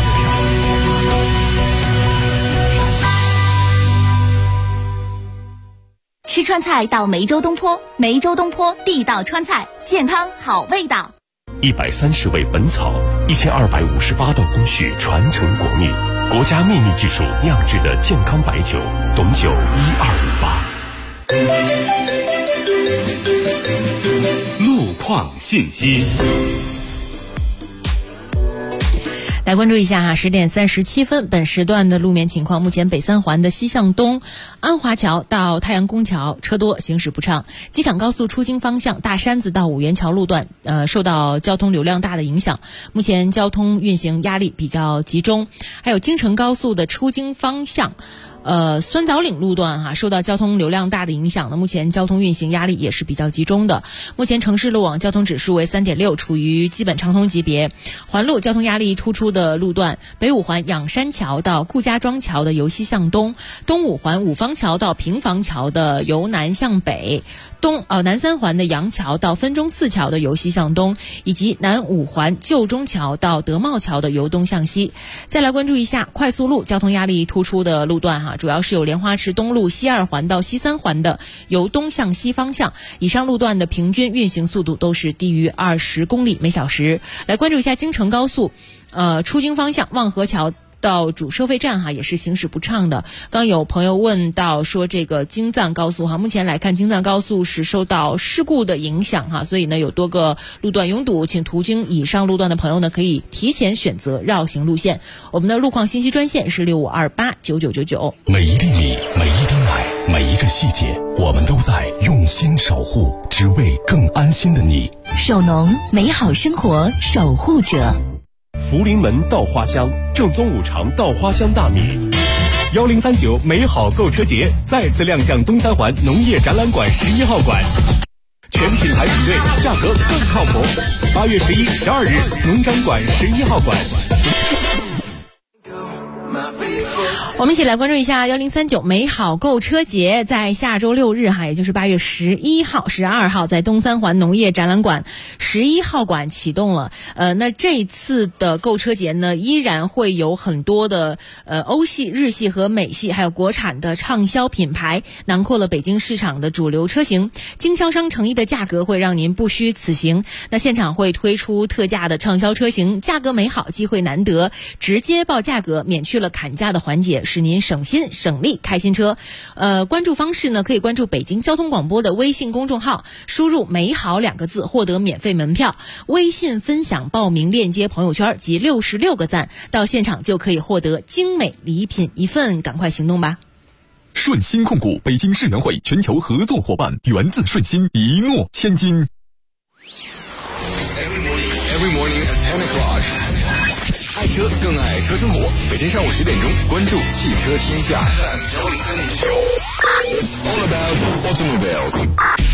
吃川菜到梅州东坡，梅州东坡地道川菜，健康好味道。 130味本草，1258道工序传承国秘，国家秘密技术酿制的健康白酒，董酒1258。 路况信息。 来关注一下10点37分本时段的路面情况。目前北3环的西向东安华桥到太阳宫桥车多，行驶不畅。机场高速出京方向大山子到五元桥路段受到交通流量大的影响，目前交通运行压力比较集中。还有京承高速的出京方向酸枣岭路段受到交通流量大的影响呢，目前交通运行压力也是比较集中的。目前城市路网交通指数为3.6，处于基本畅通级别。环路交通压力突出的路段，北五环仰山桥到顾家庄桥的由西向东，东五环五方桥到平房桥的由南向北，南三环的杨桥到分钟寺桥的由西向东，以及南五环旧中桥到德茂桥的由东向西。再来关注一下快速路交通压力突出的路段主要是有莲花池东路西2环到西3环的由东向西方向，以上路段的平均运行速度都是低于20公里每小时。来关注一下京承高速出京方向望河桥到主收费站也是行驶不畅的。刚有朋友问到说这个京藏高速目前来看京藏高速是受到事故的影响所以呢有多个路段拥堵，请途经以上路段的朋友呢可以提前选择绕行路线。我们的路况信息专线是65289999。 每一厘米，每一滴奶，每一个细节，我们都在用心守护，只为更安心的你。 首农，美好生活守护者。 福临门稻花香，正宗五常稻花香大米， 1039美好购车节再次亮相东三环农业展览馆11号馆，全品牌比对，价格更靠谱。8月11、12日，农展馆11号馆。 我们一起来关注一下1039美好购车节，在下周6日也就是8月11号、12号，在东三环农业展览馆11号馆启动了。那这次的购车节呢，依然会有很多的欧系、日系和美系，还有国产的畅销品牌，囊括了北京市场的主流车型。经销商诚意的价格会让您不虚此行。那现场会推出特价的畅销车型，价格美好，机会难得，直接报价格，免去了砍价的环节，使您省心省力开新车。关注方式呢，可以关注北京交通广播的微信公众号，输入美好2个字获得免费门票，微信分享报名链接朋友圈及66个赞，到现场就可以获得精美礼品1份，赶快行动吧。 顺鑫控股北京世园会全球合作伙伴，源自顺鑫，一诺千金。 Every morning at 10 o'clock， 爱车更爱车生活，每天上午10点钟，关注汽车天下。It's all about automobiles。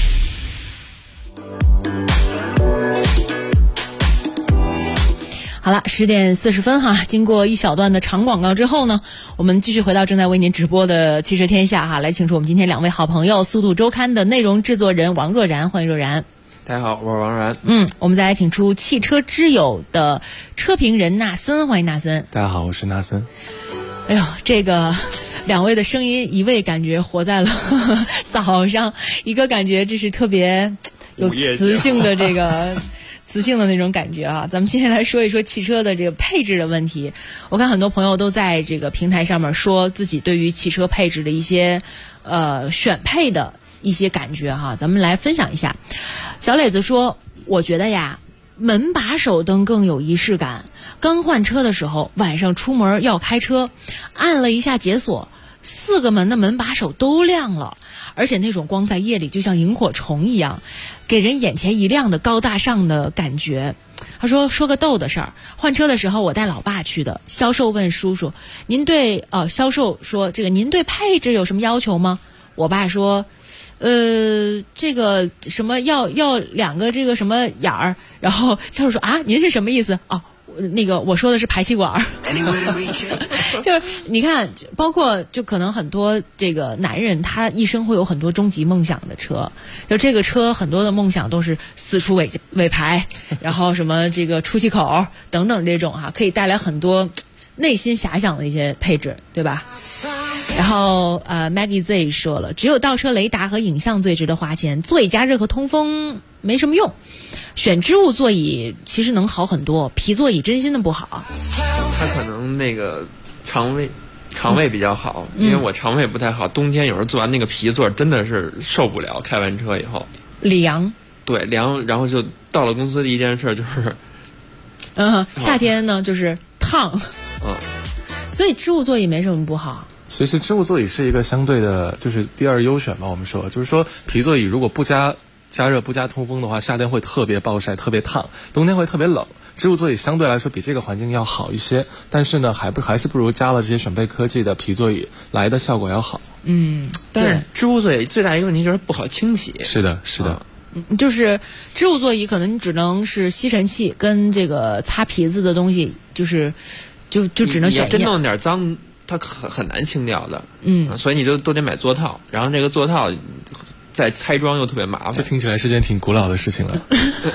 好了，10点40分哈，经过一小段的长广告之后呢，我们继续回到正在为您直播的汽车天下哈，来请出我们今天2位好朋友，速度周刊的内容制作人王若然，欢迎若然。 大家好，我是王然。 我们再来请出汽车之友的车评人纳森，欢迎纳森。 大家好，我是纳森。 哎呦，这个2位的声音，一位感觉活在了早上，一个感觉这是特别有磁性的这个磁性的那种感觉啊。咱们今天来说一说汽车的这个配置的问题。我看很多朋友都在这个平台上面说自己对于汽车配置的一些选配的一些感觉哈，咱们来分享一下。小磊子说，我觉得呀，门把手灯更有仪式感。刚换车的时候，晚上出门要开车，按了一下解锁，4个门的门把手都亮了，而且那种光在夜里就像萤火虫一样，给人眼前一亮的高大上的感觉。他说个逗的事儿，换车的时候我带老爸去的，销售问叔叔，销售说这个您对配置有什么要求吗？我爸说这个什么要2个这个什么眼儿，然后销售说啊，您是什么意思？哦，那个我说的是排气管。就是你看，包括就可能很多这个男人，他一生会有很多终极梦想的车，就这个车很多的梦想都是4出尾排，然后什么这个出气口等等这种可以带来很多内心遐想的一些配置，对吧？然后Maggie Z 说了，只有倒车雷达和影像最值得花钱，座椅加热和通风没什么用。选织物座椅其实能好很多，皮座椅真心的不好。 它可能那个肠胃比较好，因为我肠胃不太好，冬天有时候坐完那个皮座真的是受不了，开完车以后凉。 对，凉，然后就到了公司第一件事就是夏天呢就是烫。所以织物座椅没什么不好。 其实织物座椅是一个相对的，就是第二优选吧。我们说，就是说皮座椅如果不加热、不加通风的话，夏天会特别暴晒、特别烫，冬天会特别冷。织物座椅相对来说比这个环境要好一些，但是呢，还是不如加了这些选配科技的皮座椅来的效果要好。 对， 织物座椅最大一个问题就是不好清洗。 是的。 就是织物座椅可能只能是吸尘器跟这个擦皮子的东西，就只能选一样。 真弄点脏，它很难清掉的。所以你就都得买座套，然后这个座套再拆装又特别麻烦。 这听起来是件挺古老的事情了。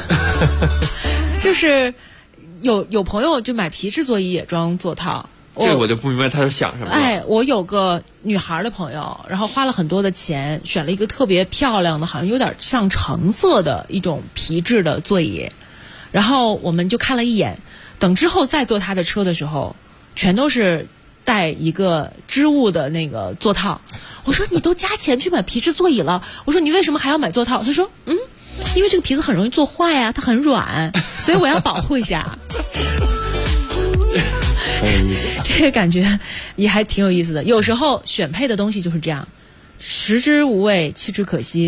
就是有朋友就买皮质座椅也装座套， 这个我就不明白他是想什么。 我有个女孩的朋友，然后花了很多的钱选了一个特别漂亮的，好像有点像橙色的一种皮质的座椅，然后我们就看了一眼，等之后再坐她的车的时候，全都是带一个织物的那个座套。我说你都加钱去买皮质座椅了，我说你为什么还要买座套？他说因为这个皮子很容易做坏啊，它很软，所以我要保护一下。这个感觉也还挺有意思的。有时候选配的东西就是这样，食之无味，弃之可惜。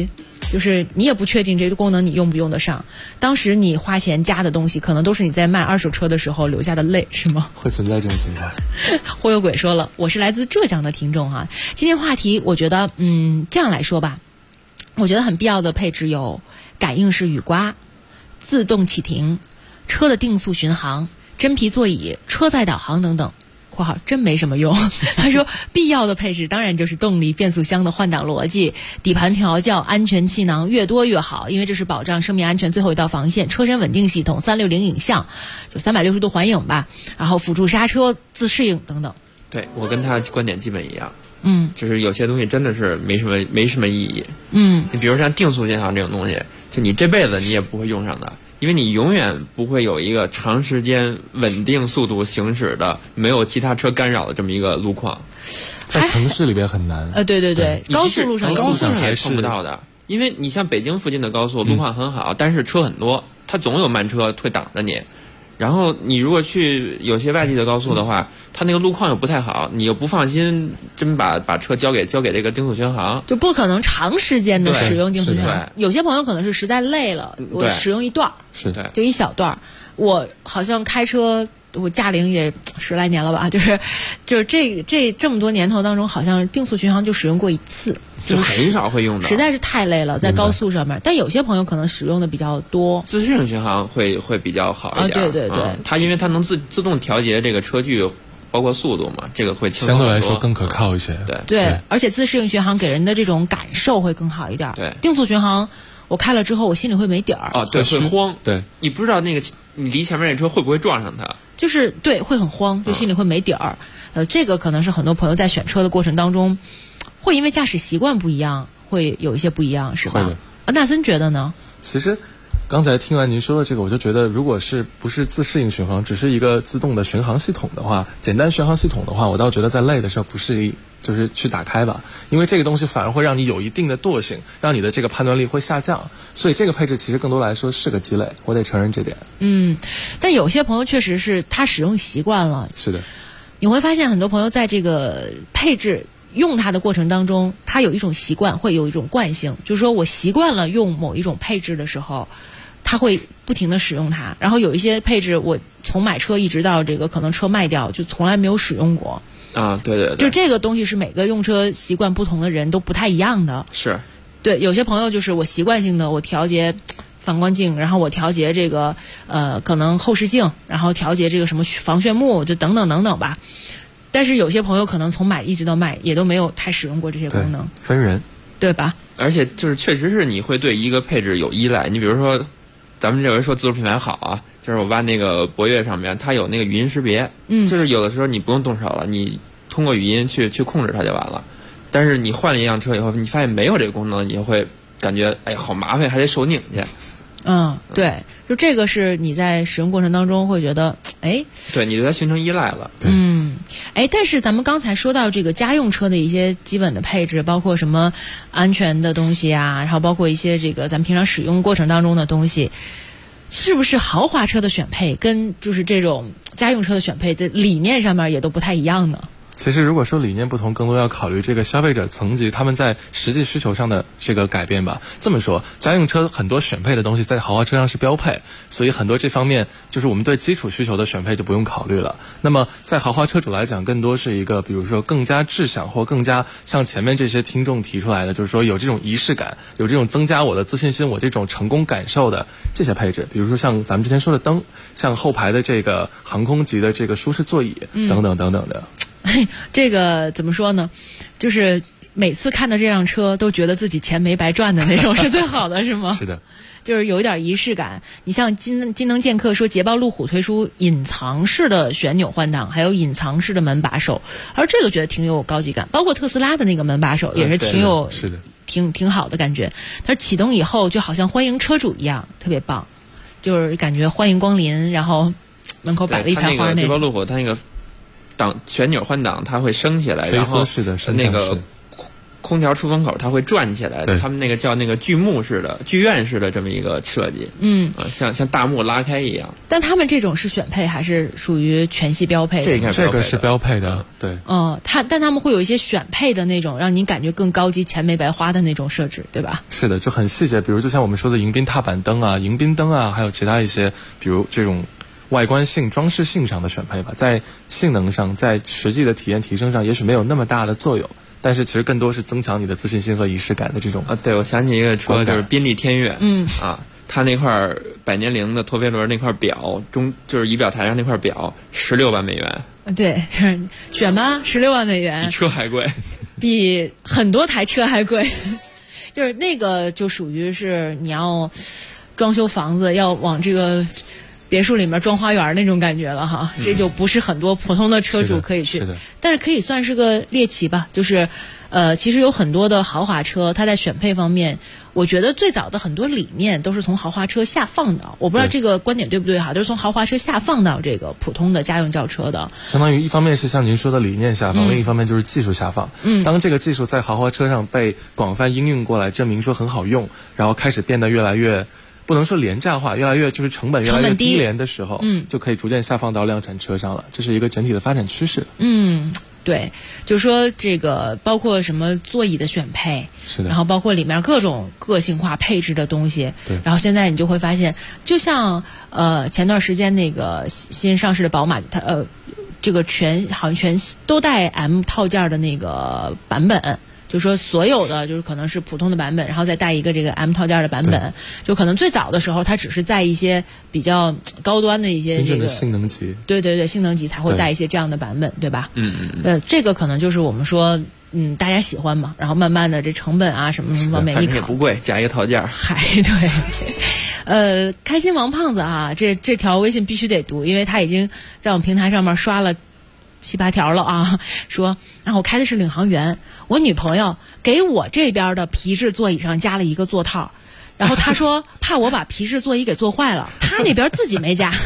就是你也不确定这个功能你用不用得上。当时你花钱加的东西，可能都是你在卖二手车的时候留下的泪，是吗？ 会存在这种情况。 忽悠鬼说了，我是来自浙江的听众哈。今天话题我觉得这样来说吧，我觉得很必要的配置有感应式雨刮、自动启停、车的定速巡航、真皮座椅、车载导航等等。括号真没什么用。他说必要的配置当然就是动力变速箱的换挡逻辑、底盘调教、安全气囊越多越好，因为这是保障生命安全最后一道防线。车身稳定系统、360影像，就360度环影吧，然后辅助刹车、自适应等等。 对，我跟他观点基本一样。就是有些东西真的是没什么意义。你比如像定速巡航这种东西，就你这辈子你也不会用上的。因为你永远不会有一个长时间稳定速度行驶的、没有其他车干扰的这么一个路况， 在城市里边很难。 对，高速路上也碰不到的。因为你像北京附近的高速路况很好，但是车很多，它总有慢车会挡着你。然后你如果去有些外地的高速的话，它那个路况又不太好，你又不放心真把车交给这个定速巡航， 就不可能长时间的使用定速巡航。有些朋友可能是实在累了，我使用一段，就一小段。我好像开车，我驾龄也10来年了吧，就是这么多年头当中，好像定速巡航就使用过一次。 就很少会用到， 实在是太累了，在高速上面。但有些朋友可能使用的比较多， 自适应巡航会比较好一点。 对， 它因为它能自动调节这个车距，包括速度嘛，这个会轻松相对来说更可靠一些。 对，而且自适应巡航给人的这种感受会更好一点。 对， 定速巡航我开了之后，我心里会没底儿。 对，会慌。 对， 你不知道那个你离前面那车会不会撞上它。 就是对，会很慌，就心里会没底儿。这个可能是很多朋友在选车的过程当中，会因为驾驶习惯不一样。会有一些不一样，是吧？ 会的。 纳森觉得呢？ 其实，刚才听完您说的这个，我就觉得，如果不是自适应巡航，只是一个自动的巡航系统的话，简单巡航系统的话，我倒觉得在累的时候不适宜，就是去打开吧，因为这个东西反而会让你有一定的惰性，让你的这个判断力会下降。所以这个配置其实更多来说是个积累，我得承认这点。 但有些朋友确实是他使用习惯了。 是的。 你会发现很多朋友在这个配置用它的过程当中，他有一种习惯，会有一种惯性，就是说我习惯了用某一种配置的时候，他会不停的使用它。然后有一些配置，我从买车一直到这个可能车卖掉，就从来没有使用过。 对， 就这个东西是每个用车习惯不同的人都不太一样的。 是。 对，有些朋友就是我习惯性的我调节反光镜，然后我调节这个可能后视镜，然后调节这个什么防眩目，就等等吧。但是有些朋友可能从买一直到卖也都没有太使用过这些功能， 分人， 对吧？ 而且就是确实是你会对一个配置有依赖。你比如说，咱们这回说自主品牌好啊，就是我挖那个博越上面，它有那个语音识别，就是有的时候你不用动手了，你通过语音去控制它就完了。但是你换了一辆车以后，你发现没有这个功能，你就会感觉好麻烦，还得手拧去。 对，就这个是你在使用过程当中会觉得， 对你对它形成依赖了。 但是咱们刚才说到这个家用车的一些基本的配置，包括什么安全的东西啊，然后包括一些这个咱们平常使用过程当中的东西，是不是豪华车的选配跟就是这种家用车的选配在理念上面也都不太一样呢？ 其实如果说理念不同，更多要考虑这个消费者层级他们在实际需求上的这个改变吧。这么说，家用车很多选配的东西在豪华车上是标配，所以很多这方面就是我们对基础需求的选配就不用考虑了。那么在豪华车主来讲，更多是一个比如说更加智享，或更加像前面这些听众提出来的，就是说有这种仪式感，有这种增加我的自信心，我这种成功感受的这些配置。比如说像咱们之前说的灯，像后排的这个航空级的这个舒适座椅等等等等的。 这个怎么说呢？就是每次看到这辆车都觉得自己钱没白赚的那种是最好的，是吗？ 是的， 就是有一点仪式感。你像金能剑客说捷豹路虎推出隐藏式的旋钮换挡，还有隐藏式的门把手，而这个觉得挺有高级感。包括特斯拉的那个门把手也是挺有， 是的， 挺好的感觉。它启动以后就好像欢迎车主一样，特别棒，就是感觉欢迎光临，然后门口摆了一排花。 捷豹路虎它那个旋钮换挡它会升起来，然后那个空调出风口它会转起来的，他们那个叫那个剧院式的这么一个设计，像大幕拉开一样。 但他们这种是选配还是属于全系标配的？ 这个是标配的，对。 但他们会有一些选配的那种让你感觉更高级、钱没白花的那种设置，对吧？ 是的，就很细节，比如就像我们说的迎宾踏板灯啊、迎宾灯啊，还有其他一些，比如这种外观性、装饰性上的选配吧，在性能上，在实际的体验提升上，也许没有那么大的作用，但是其实更多是增强你的自信心和仪式感的这种。 对，我想起一个车，就是宾利天越，它那块百年灵的陀飞轮那块表就是仪表台上那块表，16万美元。 对，选吧，16万美元， 比车还贵， 比很多台车还贵。就是那个就属于是你要装修房子要往这个别墅里面装花园那种感觉了哈，这就不是很多普通的车主可以去，但是可以算是个猎奇吧。就是其实有很多的豪华车，它在选配方面，我觉得最早的很多理念都是从豪华车下放的。我不知道这个观点对不对哈，都是从豪华车下放到这个普通的家用轿车的。 相当于一方面是像您说的理念下放，另一方面就是技术下放。当这个技术在豪华车上被广泛应用过来，证明说很好用，然后开始变得越来越不能说廉价化，越来越就是成本越来越低廉的时候，就可以逐渐下放到量产车上了。这是一个整体的发展趋势。 对，就是说这个包括什么座椅的选配， 是的， 然后包括里面各种个性化配置的东西， 对， 然后现在你就会发现，就像前段时间那个新上市的宝马，它这个好像全都带 M 套件的那个版本。就说所有的就是可能是普通的版本，然后再带一个这个 M 套件的版本，就可能最早的时候它只是在一些比较高端的一些真正的性能级， 对性能级才会带一些这样的版本，对吧？这个可能就是我们说大家喜欢嘛，然后慢慢的这成本啊什么方面一考， 也不贵，加一个套件。 对，开心王胖子啊，这条微信必须得读，因为他已经在我们平台上面刷了7、8条了啊，说我开的是领航员，我女朋友给我这边的皮质座椅上加了一个座套，然后她说怕我把皮质座椅给坐坏了，她那边自己没加。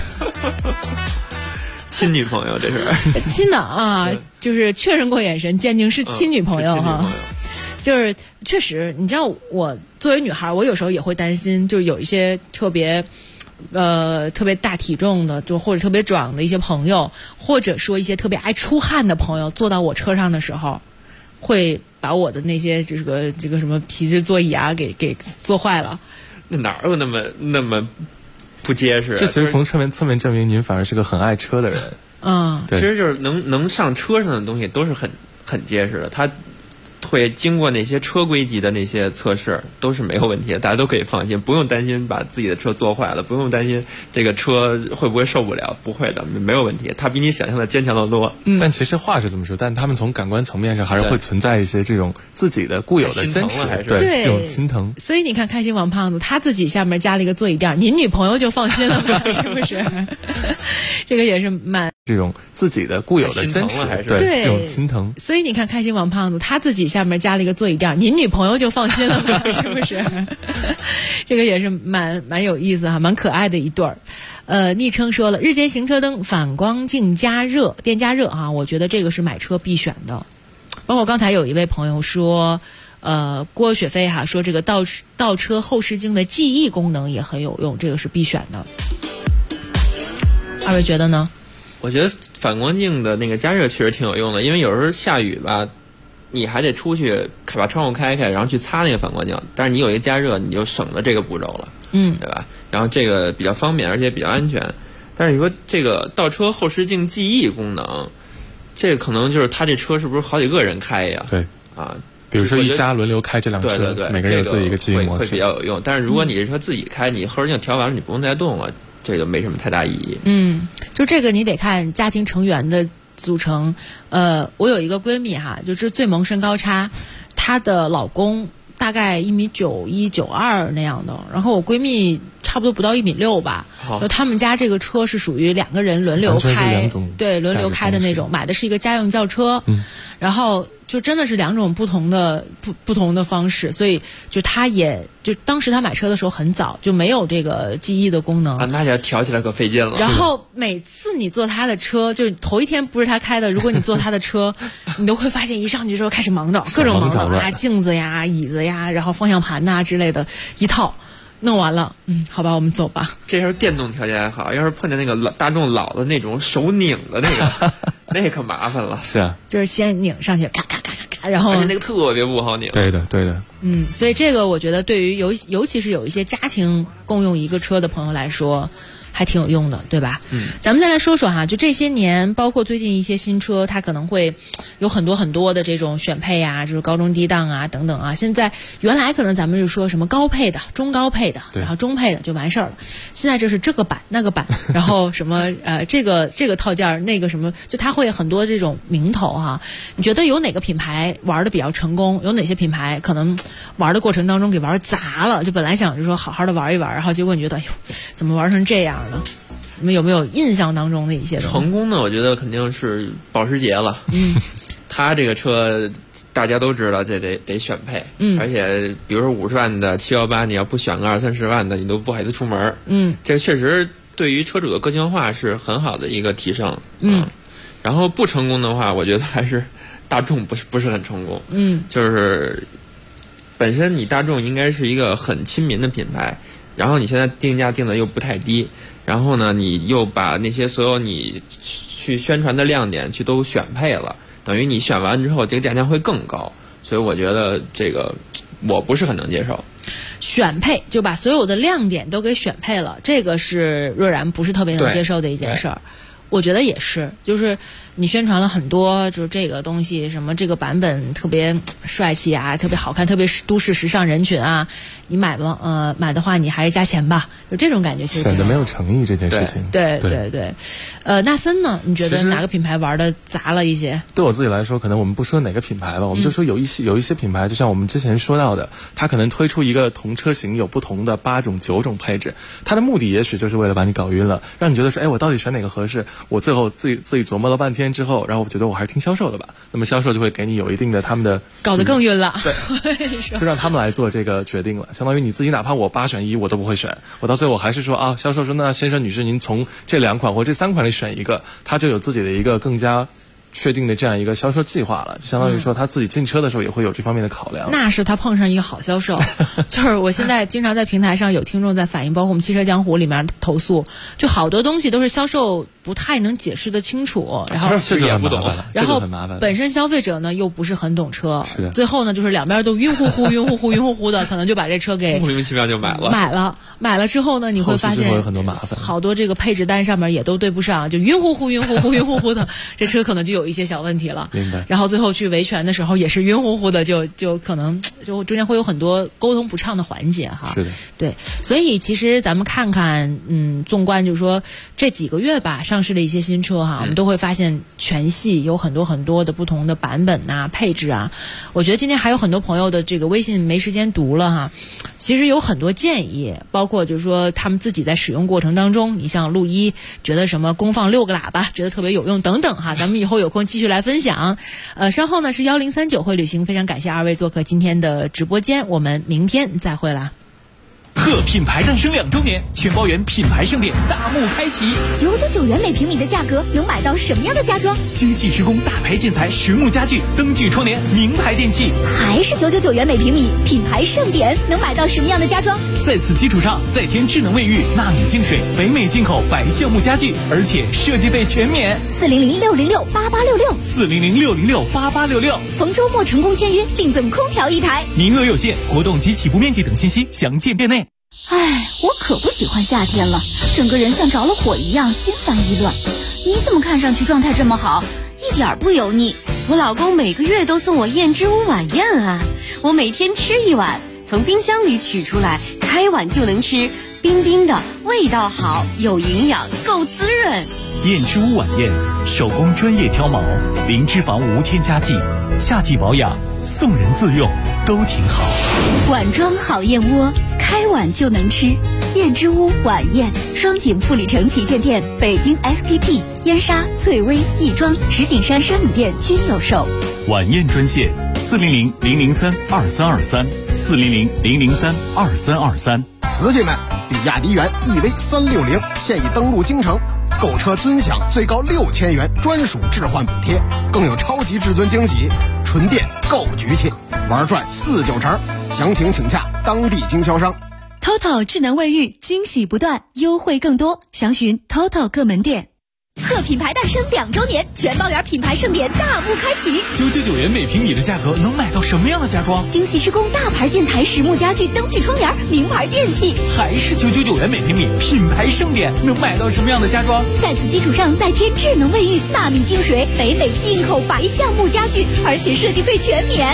亲女朋友这是亲的啊，就是确认过眼神，鉴定是亲女朋友哈。就是确实，你知道我作为女孩，我有时候也会担心，就有一些特别大体重的，就或者特别壮的一些朋友，或者说一些特别爱出汗的朋友，坐到我车上的时候，会把我的那些这个什么皮质座椅啊给坐坏了。 那哪有那么不结实？ 这其实从侧面证明您反而是个很爱车的人。 其实就是能上车上的东西都是很结实的，它会经过那些车规级的那些测试，都是没有问题的，大家都可以放心，不用担心把自己的车坐坏了，不用担心这个车会不会受不了，不会的，没有问题，它比你想象的坚强得多。 但其实话是这么说，但他们从感官层面上还是会存在一些这种自己的固有的坚持，对这种心疼。 所以你看，开心王胖子他自己下面加了一个座椅垫，您女朋友就放心了吧？是不是？这个也是蛮这种自己的固有的坚持，对这种心疼。 所以你看，开心王胖子他自己下面加了一个座椅垫，您女朋友就放心了吧？是不是？这个也是蛮有意思哈，蛮可爱的一对儿。昵称说了，日间行车灯反光镜电加热啊，我觉得这个是买车必选的。包括刚才有一位朋友说，郭雪飞哈说这个倒车后视镜的记忆功能也很有用，这个是必选的。二位觉得呢？ 我觉得反光镜的那个加热确实挺有用的，因为有时候下雨吧，你还得出去把窗户开开，然后去擦那个反光镜，但是你有一个加热，你就省了这个步骤了，对吧？然后这个比较方便，而且比较安全。但是你说这个倒车后视镜记忆功能，这个可能就是他这车是不是好几个人开呀？ 对啊， 比如说一家轮流开这辆车， 对， 每个人有自己一个记忆模式， 会比较有用。但是如果你这车自己开，你后视镜调完了，你不用再动了，这就没什么太大意义。 就这个你得看家庭成员的组成。我有一个闺蜜哈，就是最萌身高差，她的老公大概1.91、1.92那样的。然后我闺蜜差不多不到1.6米吧。就他们家这个车是属于2个人轮流开，对，轮流开的那种，买的是一个家用轿车，然后就真的是2种不同的方式，所以就当时他买车的时候很早，就没有这个记忆的功能啊，那要调起来可费劲了。 然后每次你坐他的车，就是头一天不是他开的，如果你坐他的车，你都会发现一上去之后开始忙叨，各种忙叨啊，镜子呀、椅子呀，然后方向盘呐之类的一套。弄完了，好吧，我们走吧。 这要是电动条件还好，要是碰见那个大众老的那种手拧的那个，那可麻烦了。 是啊， 就是先拧上去，咔咔咔咔咔，然后而且那个特别不好拧。 对的，对的。 所以这个我觉得对于尤其是有一些家庭共用一个车的朋友来说，还挺有用的，对吧？咱们再来说说哈，就这些年，包括最近一些新车，它可能会有很多的这种选配啊，就是高中低档啊等等啊。现在原来可能咱们就说什么高配的、中高配的，然后中配的就完事儿了。现在就是这个版那个版，然后什么这个套件那个什么，就它会很多这种名头哈。你觉得有哪个品牌玩的比较成功？有哪些品牌可能玩的过程当中给玩砸了？就本来想着说好好的玩一玩，然后结果你觉得哎呦，怎么玩成这样？你们有没有印象当中的一些成功呢？我觉得肯定是保时捷了。他这个车大家都知道，这得选配。而且比如说50万的718，你要不选个20-30万的，你都不好意思出门。这确实对于车主的个性化是很好的一个提升。然后不成功的话，我觉得还是大众不是很成功。就是本身你大众应该是一个很亲民的品牌。然后你现在定价定的又不太低，然后呢，你又把那些所有你去宣传的亮点去都选配了，等于你选完之后，这个价钱会更高，所以我觉得这个我不是很能接受。 选配就把所有的亮点都给选配了，这个是若然不是特别能接受的一件事儿。我觉得也是，就是你宣传了很多，就是这个东西什么这个版本特别帅气啊，特别好看，特别都市时尚人群啊，你买吗？买的话你还是加钱吧，就这种感觉， 显得没有诚意这件事情。 对。纳森呢？你觉得哪个品牌玩的砸了一些？ 对我自己来说，可能我们不说哪个品牌了，我们就说有一些品牌，就像我们之前说到的，它可能推出一个同车型有不同的8种9种配置，它的目的也许就是为了把你搞晕了，让你觉得说，哎，我到底选哪个合适？我最后自己琢磨了半天之后，然后我觉得我还是听销售的吧。那么销售就会给你有一定的他们的搞得更晕了， 对，就让他们来做这个决定了。相当于你自己哪怕我8选1我都不会选，我到最后我还是说啊，销售说那先生女士您从这2款或这3款里选一个，他就有自己的一个更加确定的这样一个销售计划了，相当于说他自己进车的时候也会有这方面的考量。 那是他碰上一个好销售，就是我现在经常在平台上有听众在反映，包括我们汽车江湖里面投诉，就好多东西都是销售不太能解释的清楚，然后这就很不懂， 然后本身消费者呢又不是很懂车，最后呢就是两边都晕乎乎的，可能就把这车给莫名其妙就买了之后呢，你会发现有很多麻烦， 好多这个配置单上面也都对不上，就晕乎乎的，这车可能就有一些小问题了。 明白。 然后最后去维权的时候也是晕乎乎的，就可能就中间会有很多沟通不畅的环节哈。 是的， 对，所以其实咱们看看，纵观就是说这几个月吧，上市的一些新车哈，我们都会发现全系有很多的不同的版本啊、配置啊。我觉得今天还有很多朋友的这个微信没时间读了哈，其实有很多建议，包括就是说他们自己在使用过程当中，你像陆一觉得什么功放6个喇叭觉得特别有用等等哈，咱们以后有空继续来分享。稍后呢是1039会旅行，非常感谢2位做客今天的直播间，我们明天再会啦。 贺品牌诞生2周年，全包圆品牌盛典大幕开启 ，999元每平米的价格能买到什么样的家装？ 精细施工、大牌建材、实木家具、灯具窗帘、名牌电器， 还是999元每平米，品牌盛典能买到什么样的家装？ 在此基础上再添智能卫浴、纳米净水、北美进口白橡木家具，而且设计费全免。 400-606-8866，400-606-8866，逢周末成功签约，另赠空调1台， 名额有限，活动及起步面积等信息详见店内。 哎，我可不喜欢夏天了，整个人像着了火一样，心烦意乱。你怎么看上去状态这么好，一点不油腻？ 我老公每个月都送我燕之屋晚宴啊，我每天吃1碗，从冰箱里取出来，开碗就能吃，冰冰的，味道好，有营养，够滋润。 燕之屋晚宴，手工专业挑毛，零脂肪无添加剂，夏季保养，送人自用都挺好。 碗装好燕窝， 开碗就能吃。燕之屋晚宴，双井富力城旗舰店、北京 SKP、燕莎、翠微、亦庄、石景山山姆店均有售。 晚宴专线400-003-2323，400-003-2323。 瓷器们，比亚迪元 EV360现已登陆京城，购车尊享最高6000元专属置换补贴，更有超级至尊惊喜，纯电购局气，玩转49成。详情请洽当地经销商。 TOTO 智能卫浴，惊喜不断，优惠更多，详询 TOTO 各门店。 贺品牌诞生2周年，全包圆品牌盛典大幕开启。 999元每平米的价格能买到什么样的家装？ 精细施工大牌建材、实木家具、灯具窗帘、名牌电器。 还是999元每平米，品牌盛典能买到什么样的家装？ 在此基础上再添智能卫浴、纳米净水、北美进口白橡木家具，而且设计费全免。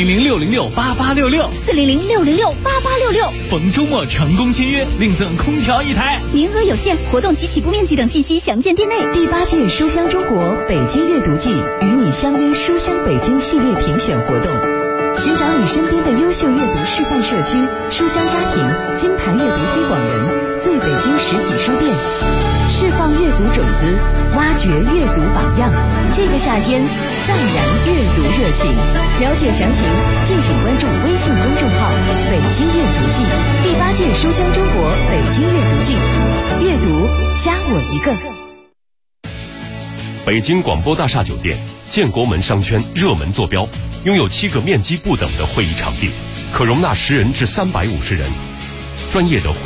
400-606-8866，400-606-8866。逢周末成功签约，另赠空调1台， 名额有限，活动及起步面积等信息详见店内。 第8届书香中国北京阅读季与你相约书香北京系列评选活动，寻找你身边的优秀阅读示范社区、书香家庭、金牌阅读推广人、最北京实体书店，释放阅读种子，挖掘阅读榜样。这个夏天再燃阅读热情。了解详情，敬请关注微信公众号“北京阅读季”。第8届书香中国北京阅读季，阅读加我一个。 北京广播大厦酒店建国门商圈热门坐标，拥有7个面积不等的会议场地，可容纳10人至350人，专业的